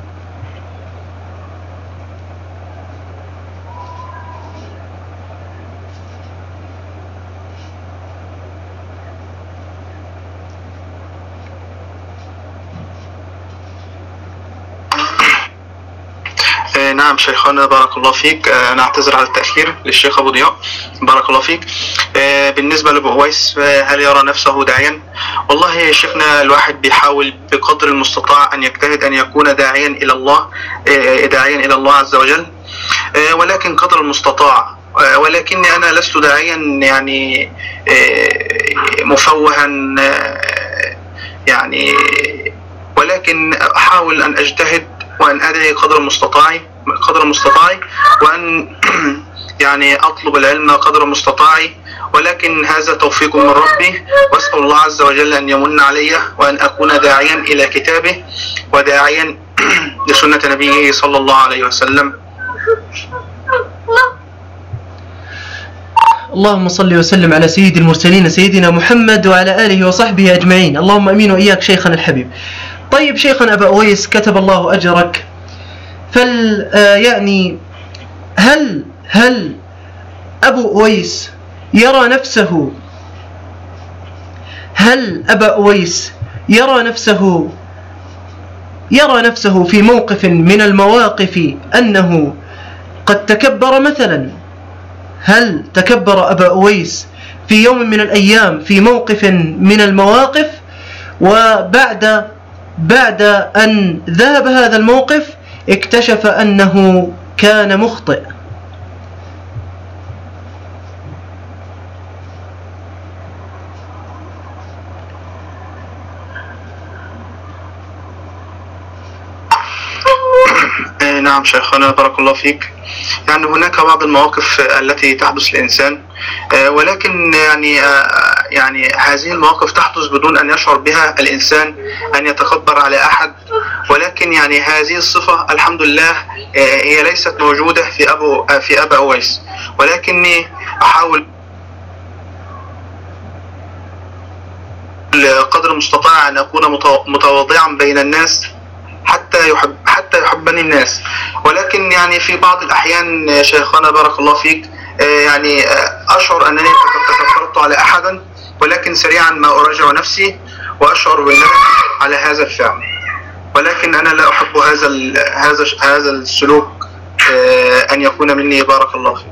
نعم شيخنا بارك الله فيك، أنا أعتذر على التأخير للشيخ أبو ضياء، بارك الله فيك. بالنسبة لأبو أويس هل يرى نفسه داعيا؟ والله يا شيخنا الواحد بيحاول بقدر المستطاع أن يجتهد أن يكون داعيا إلى الله، داعيا إلى الله عز وجل، ولكن قدر المستطاع. ولكني أنا لست داعيا يعني مفوها يعني، ولكن أحاول أن أجتهد وأن أدعي قدر المستطاع قدر المستطاع وأن يعني أطلب العلم قدر مستطاعي، ولكن هذا توفيق من ربي، وأسأل الله عز وجل أن يمن علي وأن أكون داعيا إلى كتابه وداعيا لسنة نبيه صلى الله عليه وسلم. اللهم صل وسلم على سيد المرسلين سيدنا محمد وعلى آله وصحبه أجمعين. اللهم أمين وإياك شيخنا الحبيب. طيب شيخنا أبا أويس كتب الله أجرك، فل آه يعني هل هل أبو أويس يرى نفسه هل أبا أويس يرى نفسه يرى نفسه في موقف من المواقف أنه قد تكبر مثلا؟ هل تكبر أبا أويس في يوم من الأيام في موقف من المواقف، وبعد بعد أن ذهب هذا الموقف اكتشف أنه كان مخطئ؟ نعم شيخنا بارك الله فيك. يعني هناك بعض المواقف التي تحدث للإنسان، ولكن يعني يعني هذه المواقف تحدث بدون أن يشعر بها الإنسان أن يتكبر على أحد، ولكن يعني هذه الصفة الحمد لله هي ليست موجودة في أبو في أبا أويس، ولكني أحاول قدر المستطاع أن أكون متواضعا بين الناس حتى يحب حتى يحبني الناس. ولكن يعني في بعض الأحيان شيخنا بارك الله فيك يعني أشعر أنني تكبرت على أحد، ولكن سريعا ما أراجع نفسي وأشعر بالندم على هذا الفعل، ولكن أنا لا أحب هذا هذا هذا السلوك أن يكون مني بارك الله فيك.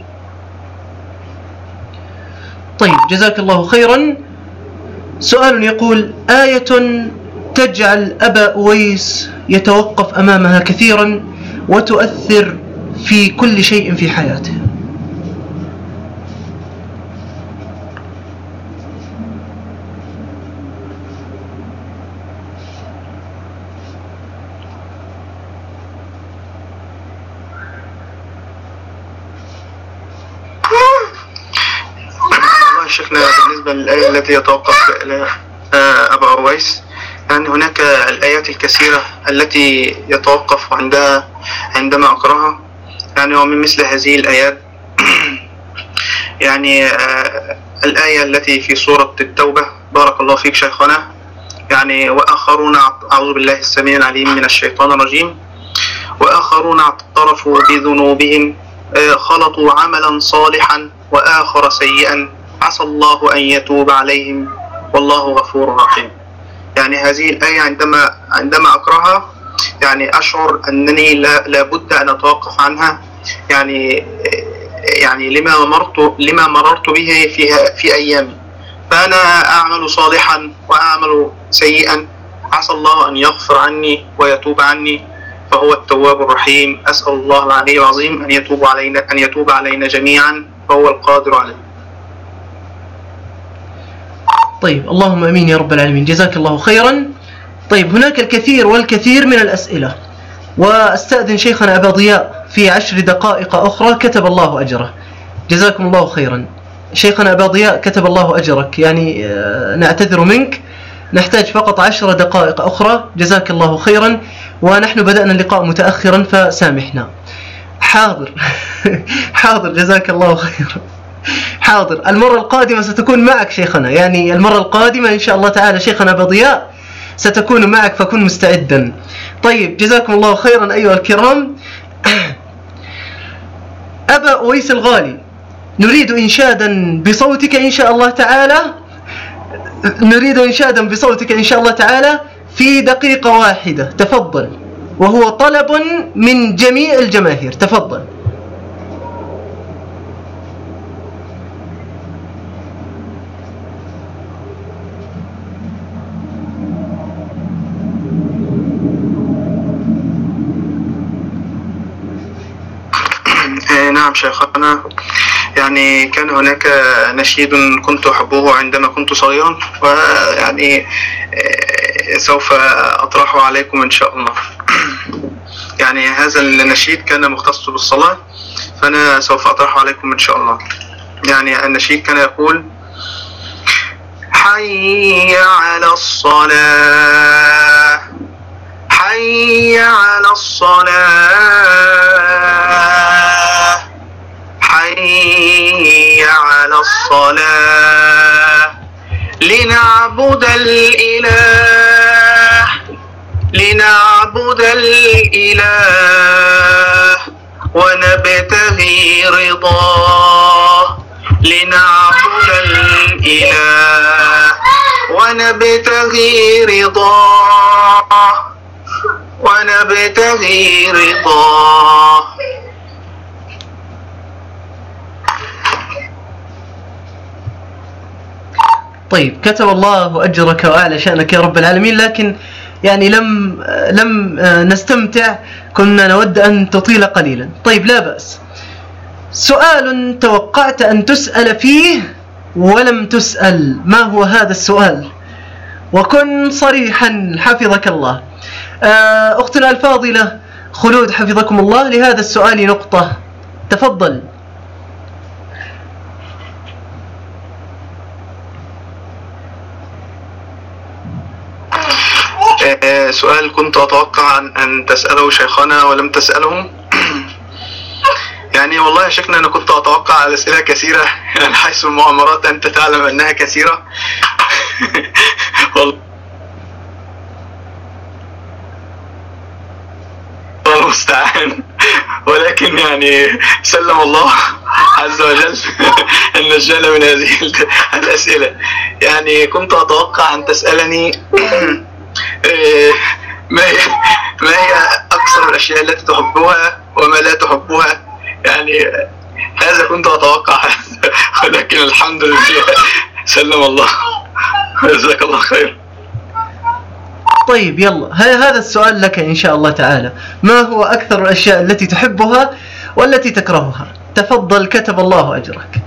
طيب جزاك الله خيرا. سؤال يقول: آية تجعل أبا أويس يتوقف أمامها كثيرا وتؤثر في كل شيء في حياته. والله شيخنا بالنسبة للآية التي يتوقف أبا أويس، يعني هناك الآيات الكثيرة التي يتوقف عندها عندما أقرأها، يعني ومن مثل هذه الآيات يعني آه الآية التي في سورة التوبة بارك الله فيك شيخنا، يعني وآخرون أعوذ بالله السميع العليم من الشيطان الرجيم وآخرون اعترفوا بذنوبهم آه خلطوا عملا صالحا وآخر سيئا عسى الله أن يتوب عليهم والله غفور رحيم. يعني هذه الآية عندما عندما أقرأها يعني أشعر أنني لا لابد أن أتوقف عنها، يعني يعني لما مررت لما مررت به فيها في أيامي، فأنا أعمل صالحا وأعمل سيئا عسى الله أن يغفر عني ويتوب عني فهو التواب الرحيم. أسأل الله العلي العظيم أن يتوب علينا أن يتوب علينا جميعا فهو القادر عليه. طيب اللهم امين يا رب العالمين، جزاك الله خيرا. طيب هناك الكثير والكثير من الأسئلة، واستأذن شيخنا أبا ضياء في عشر دقائق أخرى كتب الله أجره. جزاكم الله خيرا. شيخنا أبا ضياء كتب الله أجرك، يعني نعتذر منك، نحتاج فقط عشر دقائق أخرى. جزاك الله خيرا، ونحن بدأنا اللقاء متأخرا فسامحنا. حاضر حاضر جزاك الله خيرا. حاضر، المرة القادمة ستكون معك شيخنا، يعني المرة القادمة إن شاء الله تعالى شيخنا أبا ضياء ستكون معك فكن مستعدا. طيب جزاكم الله خيرا أيها الكرام. أبا أويس الغالي، نريد إنشادا بصوتك إن شاء الله تعالى، نريد إنشادا بصوتك إن شاء الله تعالى في دقيقة واحدة، تفضل، وهو طلب من جميع الجماهير، تفضل. نعم شيخنا، يعني كان هناك نشيد كنت أحبه عندما كنت صغيرا، ويعني سوف أطرحه عليكم إن شاء الله. يعني هذا النشيد كان مختص بالصلاة، فأنا سوف أطرحه عليكم إن شاء الله. يعني النشيد كان يقول: حي على الصلاة، حي على الصلاة، حي على الصلاة، لنعبد الإله، لنعبد الإله ونبتغي رضاه، لنعبد الإله ونبتغي رضاه، ونبتغي رضاه. طيب، كتب الله أجرك وأعلى شأنك يا رب العالمين، لكن يعني لم لم نستمتع، كنا نود أن تطيل قليلا. طيب، لا بأس. سؤال توقعت أن تسأل فيه ولم تسأل، ما هو هذا السؤال؟ وكن صريحا حفظك الله. أختنا الفاضلة خلود حفظكم الله، لهذا السؤال نقطة، تفضل. سؤال كنت أتوقع أن تسأله شيخنا ولم تسأله. يعني والله يا شيخنا أنا كنت أتوقع الأسئلة كثيرة، يعني حيث المؤامرات أنت تعلم أنها كثيرة. والله المستعان، ولكن يعني سلم الله عز وجل النجاة من هذه الأسئلة. يعني كنت أتوقع أن تسألني ما هي ما هي أكثر الأشياء التي تحبها وما لا تحبها، يعني هذا كنت أتوقع، ولكن الحمد لله سلم الله، جزاك الله خير. طيب يلا، هذا السؤال لك إن شاء الله تعالى. ما هو أكثر الأشياء التي تحبها والتي تكرهها؟ تفضل، كتب الله أجرك.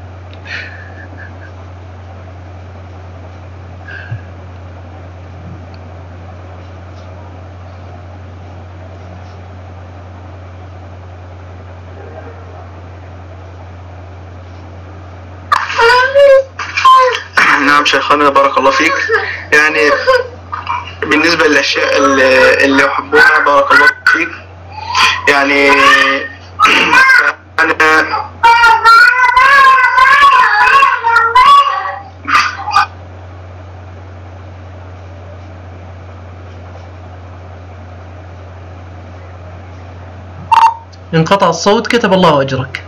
نعم شيخنا بارك الله فيك. يعني بالنسبة للأشياء اللي أحبها بارك الله فيك، يعني أنا انقطع الصوت، كتب الله أجرك.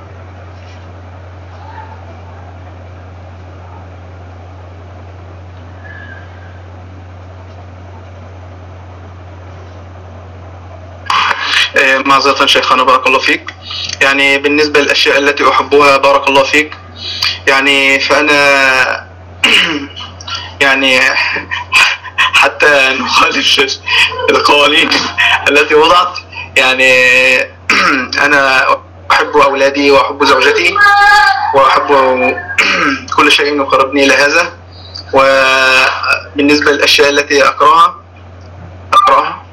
معذرة شيخنا بارك الله فيك. يعني بالنسبة للأشياء التي أحبها بارك الله فيك، يعني فأنا يعني حتى نخالف القوانين التي وضعت، يعني أنا أحب أولادي وأحب زوجتي وأحب كل شيء يقربني إلى هذا. وبالنسبة للأشياء التي أكرهها أكرهها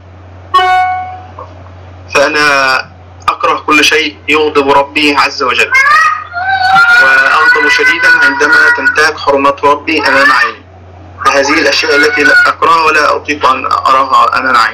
فأنا أكره كل شيء يغضب ربي عز وجل، وأغضب شديدا عندما تنتهك حرمات ربي أمام عيني. هذه الأشياء التي لا أكرهها ولا أطيق أن أراها أمام عيني.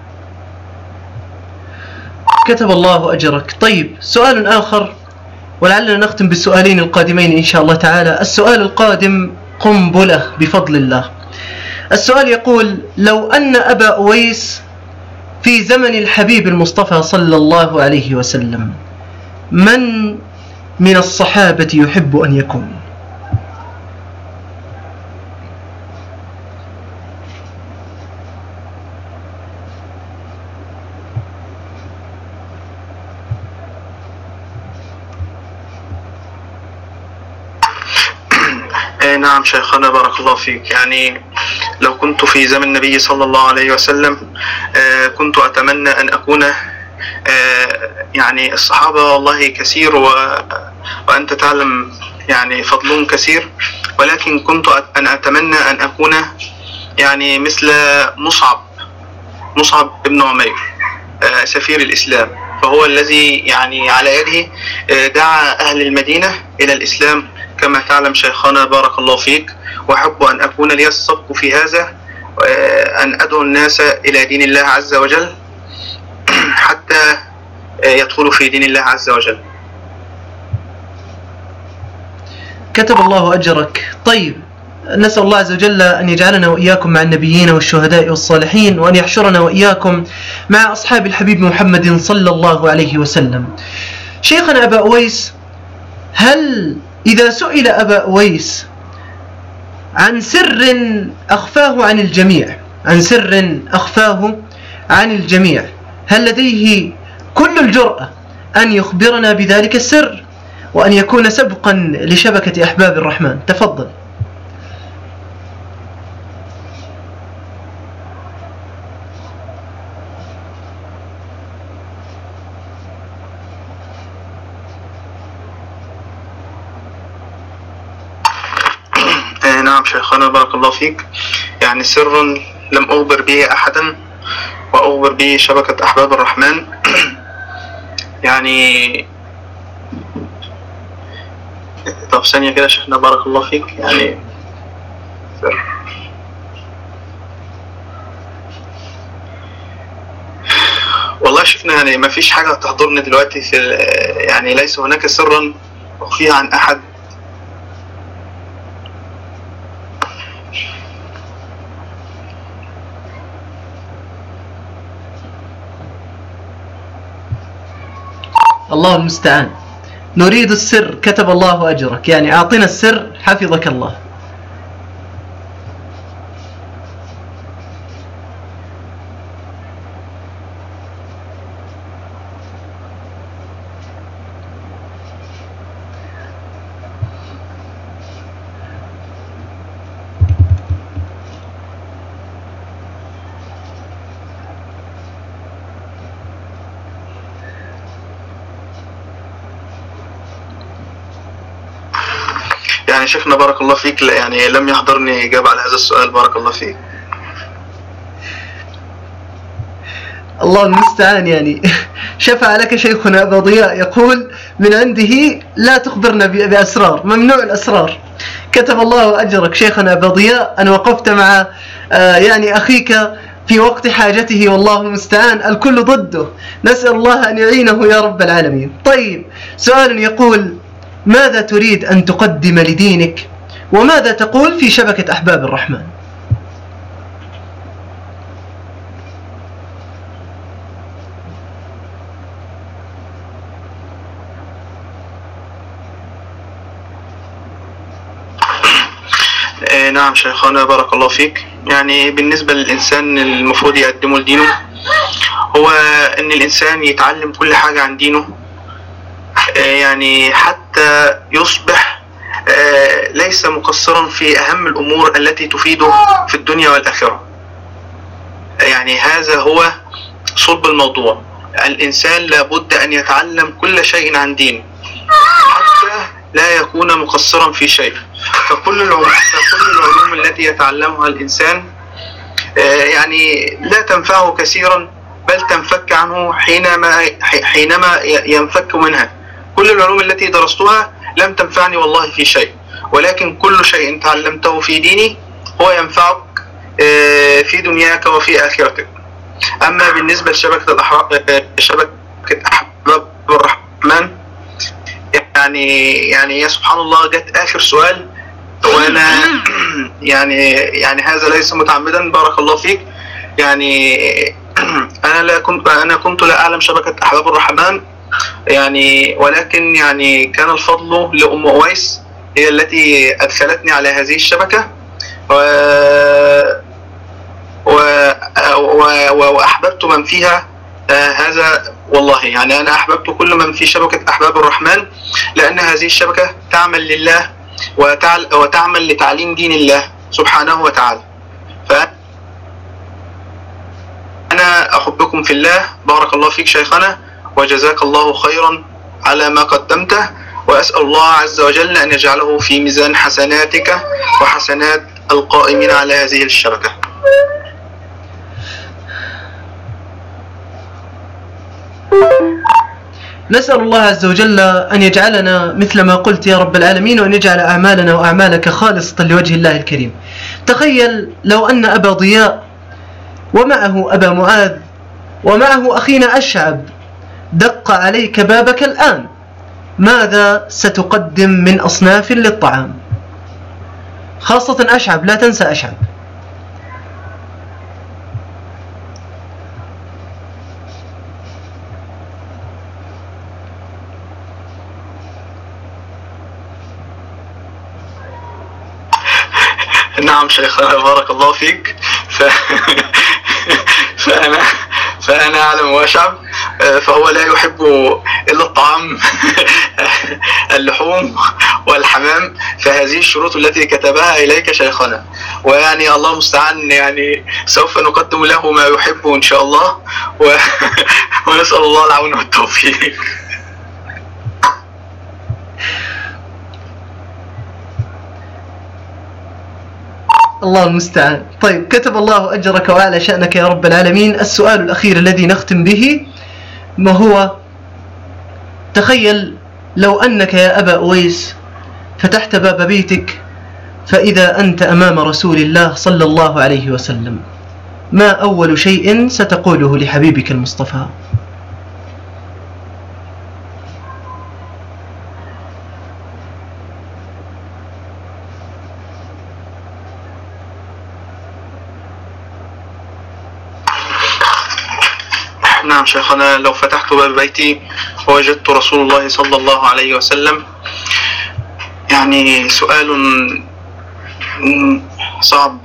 كتب الله أجرك. طيب، سؤال آخر، ولعلنا نختم بالسؤالين القادمين إن شاء الله تعالى. السؤال القادم قنبلة بفضل الله. السؤال يقول: لو أن أبا أويس في زمن الحبيب المصطفى صلى الله عليه وسلم، من من الصحابة يحب أن يكون؟ نعم شيخنا بارك الله فيك. يعني لو كنت في زمن النبي صلى الله عليه وسلم كنت أتمنى أن أكون، يعني الصحابة والله كثير وأنت تعلم يعني فضلهم كثير، ولكن كنت أن أتمنى أن أكون يعني مثل مصعب مصعب ابن عمير سفير الإسلام فهو الذي يعني على يده دعا أهل المدينة إلى الإسلام كما تعلم شيخنا بارك الله فيك. وأحب أن أكون لي السبق في هذا، أن أدعو الناس إلى دين الله عز وجل حتى يدخلوا في دين الله عز وجل. كتب الله أجرك. طيب، نسأل الله عز وجل أن يجعلنا وإياكم مع النبيين والشهداء والصالحين، وأن يحشرنا وإياكم مع أصحاب الحبيب محمد صلى الله عليه وسلم. شيخنا أبا أويس، هل إذا سئل أبا أويس عن سر أخفاه عن الجميع عن سر أخفاه عن الجميع هل لديه كل الجرأة أن يخبرنا بذلك السر وأن يكون سبقا لشبكة أحباب الرحمن؟ تفضل. نعم شيخنا بارك الله فيك، يعني سر لم أخبر به أحدا وأخبر به شبكة أحباب الرحمن. يعني طب ثانية كده شيخنا بارك الله فيك، يعني سر والله شفنا يعني ما فيش حاجة تحضرني دلوقتي في، يعني ليس هناك سرا أخفيها عن أحد. الله المستعان. نريد السر، كتب الله أجرك، يعني أعطنا السر حفظك الله. يعني شيخنا بارك الله فيك، يعني لم يحضرني إجابة على هذا السؤال بارك الله فيك. الله المستعان. يعني شفع لك شيخنا أبا ضياء يقول من عنده لا تخبرنا بأسرار، ممنوع الأسرار. كتب الله أجرك شيخنا أبا ضياء أن وقفت مع يعني أخيك في وقت حاجته، والله المستعان الكل ضده، نسأل الله أن يعينه يا رب العالمين. طيب، سؤال يقول: ماذا تريد أن تقدم لدينك وماذا تقول في شبكة أحباب الرحمن؟ آه نعم شيخنا بارك الله فيك. يعني بالنسبة للإنسان المفروض يقدمه لدينه هو أن الإنسان يتعلم كل حاجة عن دينه، يعني حتى يصبح ليس مقصرا في أهم الأمور التي تفيده في الدنيا والآخرة. يعني هذا هو صلب الموضوع. الإنسان لابد أن يتعلم كل شيء عن دينه حتى لا يكون مقصرا في شيء. فكل العلوم, فكل العلوم التي يتعلمها الإنسان يعني لا تنفعه كثيرا، بل تنفك عنه حينما حينما ينفك منها. كل العلوم التي درستها لم تنفعني والله في شيء، ولكن كل شيء تعلمته في ديني هو ينفعك في دنياك وفي آخرتك. أما بالنسبة لشبكة شبكة أحباب الرحمن، يعني يعني يا سبحان الله جت آخر سؤال وأنا يعني يعني هذا ليس متعمدا بارك الله فيك. يعني أنا لا كنت أنا كنت لا أعلم شبكة أحباب الرحمن، يعني ولكن يعني كان الفضل لأم أويس، هي التي أدخلتني على هذه الشبكة و... و... و... وأحببت من فيها. آه هذا والله يعني أنا أحببت كل من في شبكة أحباب الرحمن، لأن هذه الشبكة تعمل لله وتعل... وتعمل لتعليم دين الله سبحانه وتعالى. فأنا أحبكم في الله بارك الله فيك شيخنا، وجزاك الله خيرا على ما قدمته، وأسأل الله عز وجل أن يجعله في ميزان حسناتك وحسنات القائمين على هذه الشبكة. نسأل الله عز وجل أن يجعلنا مثل ما قلت يا رب العالمين، وأن يجعل أعمالنا وأعمالك خالصة لوجه الله الكريم. تخيل لو أن أبا ضياء ومعه أبا معاذ ومعه أخينا أشعب دق عليك بابك الآن، ماذا ستقدم من أصناف للطعام؟ خاصة أشعب، لا تنسى أشعب. نعم شيخنا بارك الله فيك. ف... فأنا فأنا أعلم وأشعب، فهو لا يحب إلا الطعام اللحوم والحمام، فهذه الشروط التي كتبها إليك شيخنا، ويعني الله المستعان يعني سوف نقدم له ما يحبه إن شاء الله، و... ونسأل الله العون والتوفيق. الله المستعان. طيب، كتب الله أجرك وأعلى شأنك يا رب العالمين. السؤال الأخير الذي نختم به ما هو: تخيل لو أنك يا أبا أويس فتحت باب بيتك فإذا أنت أمام رسول الله صلى الله عليه وسلم، ما أول شيء ستقوله لحبيبك المصطفى؟ نعم شيخنا، لو فتحت باب بيتي ووجدت رسول الله صلى الله عليه وسلم، يعني سؤال صعب،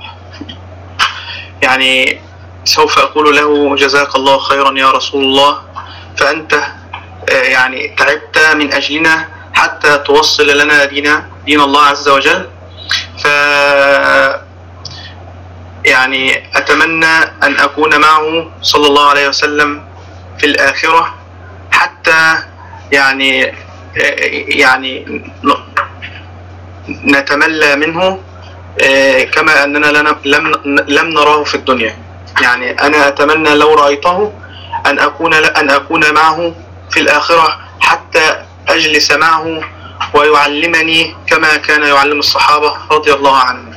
يعني سوف أقول له: جزاك الله خيرا يا رسول الله، فأنت يعني تعبت من أجلنا حتى توصل لنا دين, دين الله عز وجل، ف يعني أتمنى أن أكون معه صلى الله عليه وسلم في الآخرة، حتى يعني يعني نتملى منه كما أننا لم لم نراه في الدنيا. يعني أنا أتمنى لو رأيته أن أكون أن أكون معه في الآخرة، حتى أجلس معه ويعلمني كما كان يعلم الصحابة رضي الله عنهم.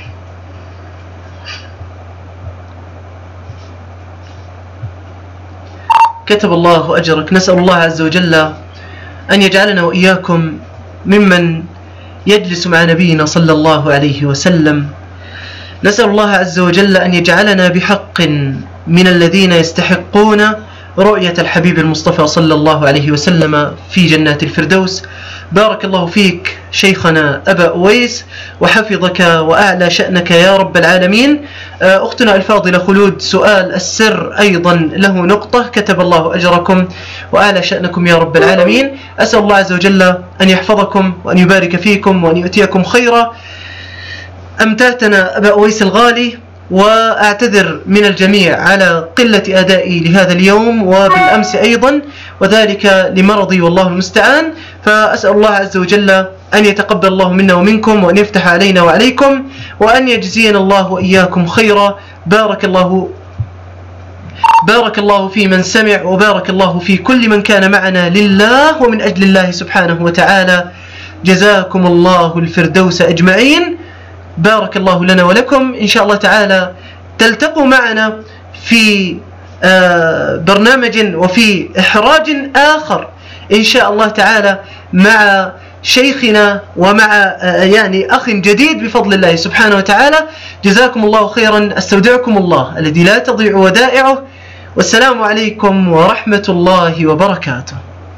كتب الله أجرك. نسأل الله عز وجل أن يجعلنا وإياكم ممن يجلس مع نبينا صلى الله عليه وسلم. نسأل الله عز وجل أن يجعلنا بحق من الذين يستحقون رؤية الحبيب المصطفى صلى الله عليه وسلم في جنات الفردوس. بارك الله فيك شيخنا أبا أويس، وحفظك وأعلى شأنك يا رب العالمين. أختنا الفاضلة خلود، سؤال السر أيضا له نقطة. كتب الله أجركم وأعلى شأنكم يا رب العالمين. أسأل الله عز وجل أن يحفظكم وأن يبارك فيكم وأن يؤتيكم خيرا. أمتعتنا أبا أويس الغالي، وأعتذر من الجميع على قلة أدائي لهذا اليوم وبالأمس أيضا، وذلك لمرضي والله المستعان. فأسأل الله عز وجل أن يتقبل الله منا ومنكم، وأن يفتح علينا وعليكم، وأن يجزينا الله وإياكم خيرا. بارك الله بارك الله في من سمع، وبارك الله في كل من كان معنا لله ومن أجل الله سبحانه وتعالى. جزاكم الله الفردوس أجمعين. بارك الله لنا ولكم. إن شاء الله تعالى تلتقوا معنا في برنامج وفي إحراج آخر إن شاء الله تعالى مع شيخنا ومع يعني أخ جديد بفضل الله سبحانه وتعالى. جزاكم الله خيرا. استودعكم الله الذي لا تضيع ودائعه، والسلام عليكم ورحمة الله وبركاته.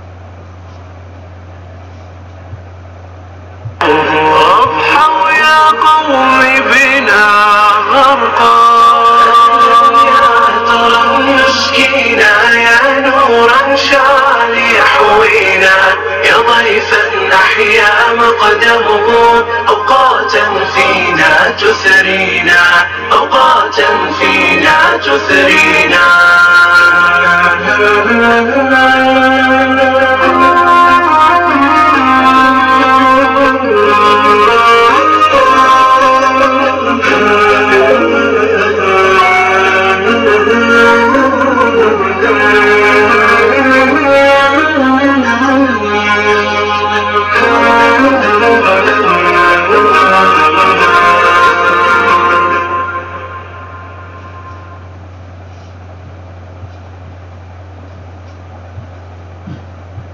اضحوا يا قوم بنا غرقا، مسكينا يا نورا شال يحوينا، يا ضيفا أحيا مقدمه أوقاتا فينا تثرينا، أوقاتا فينا تثرينا.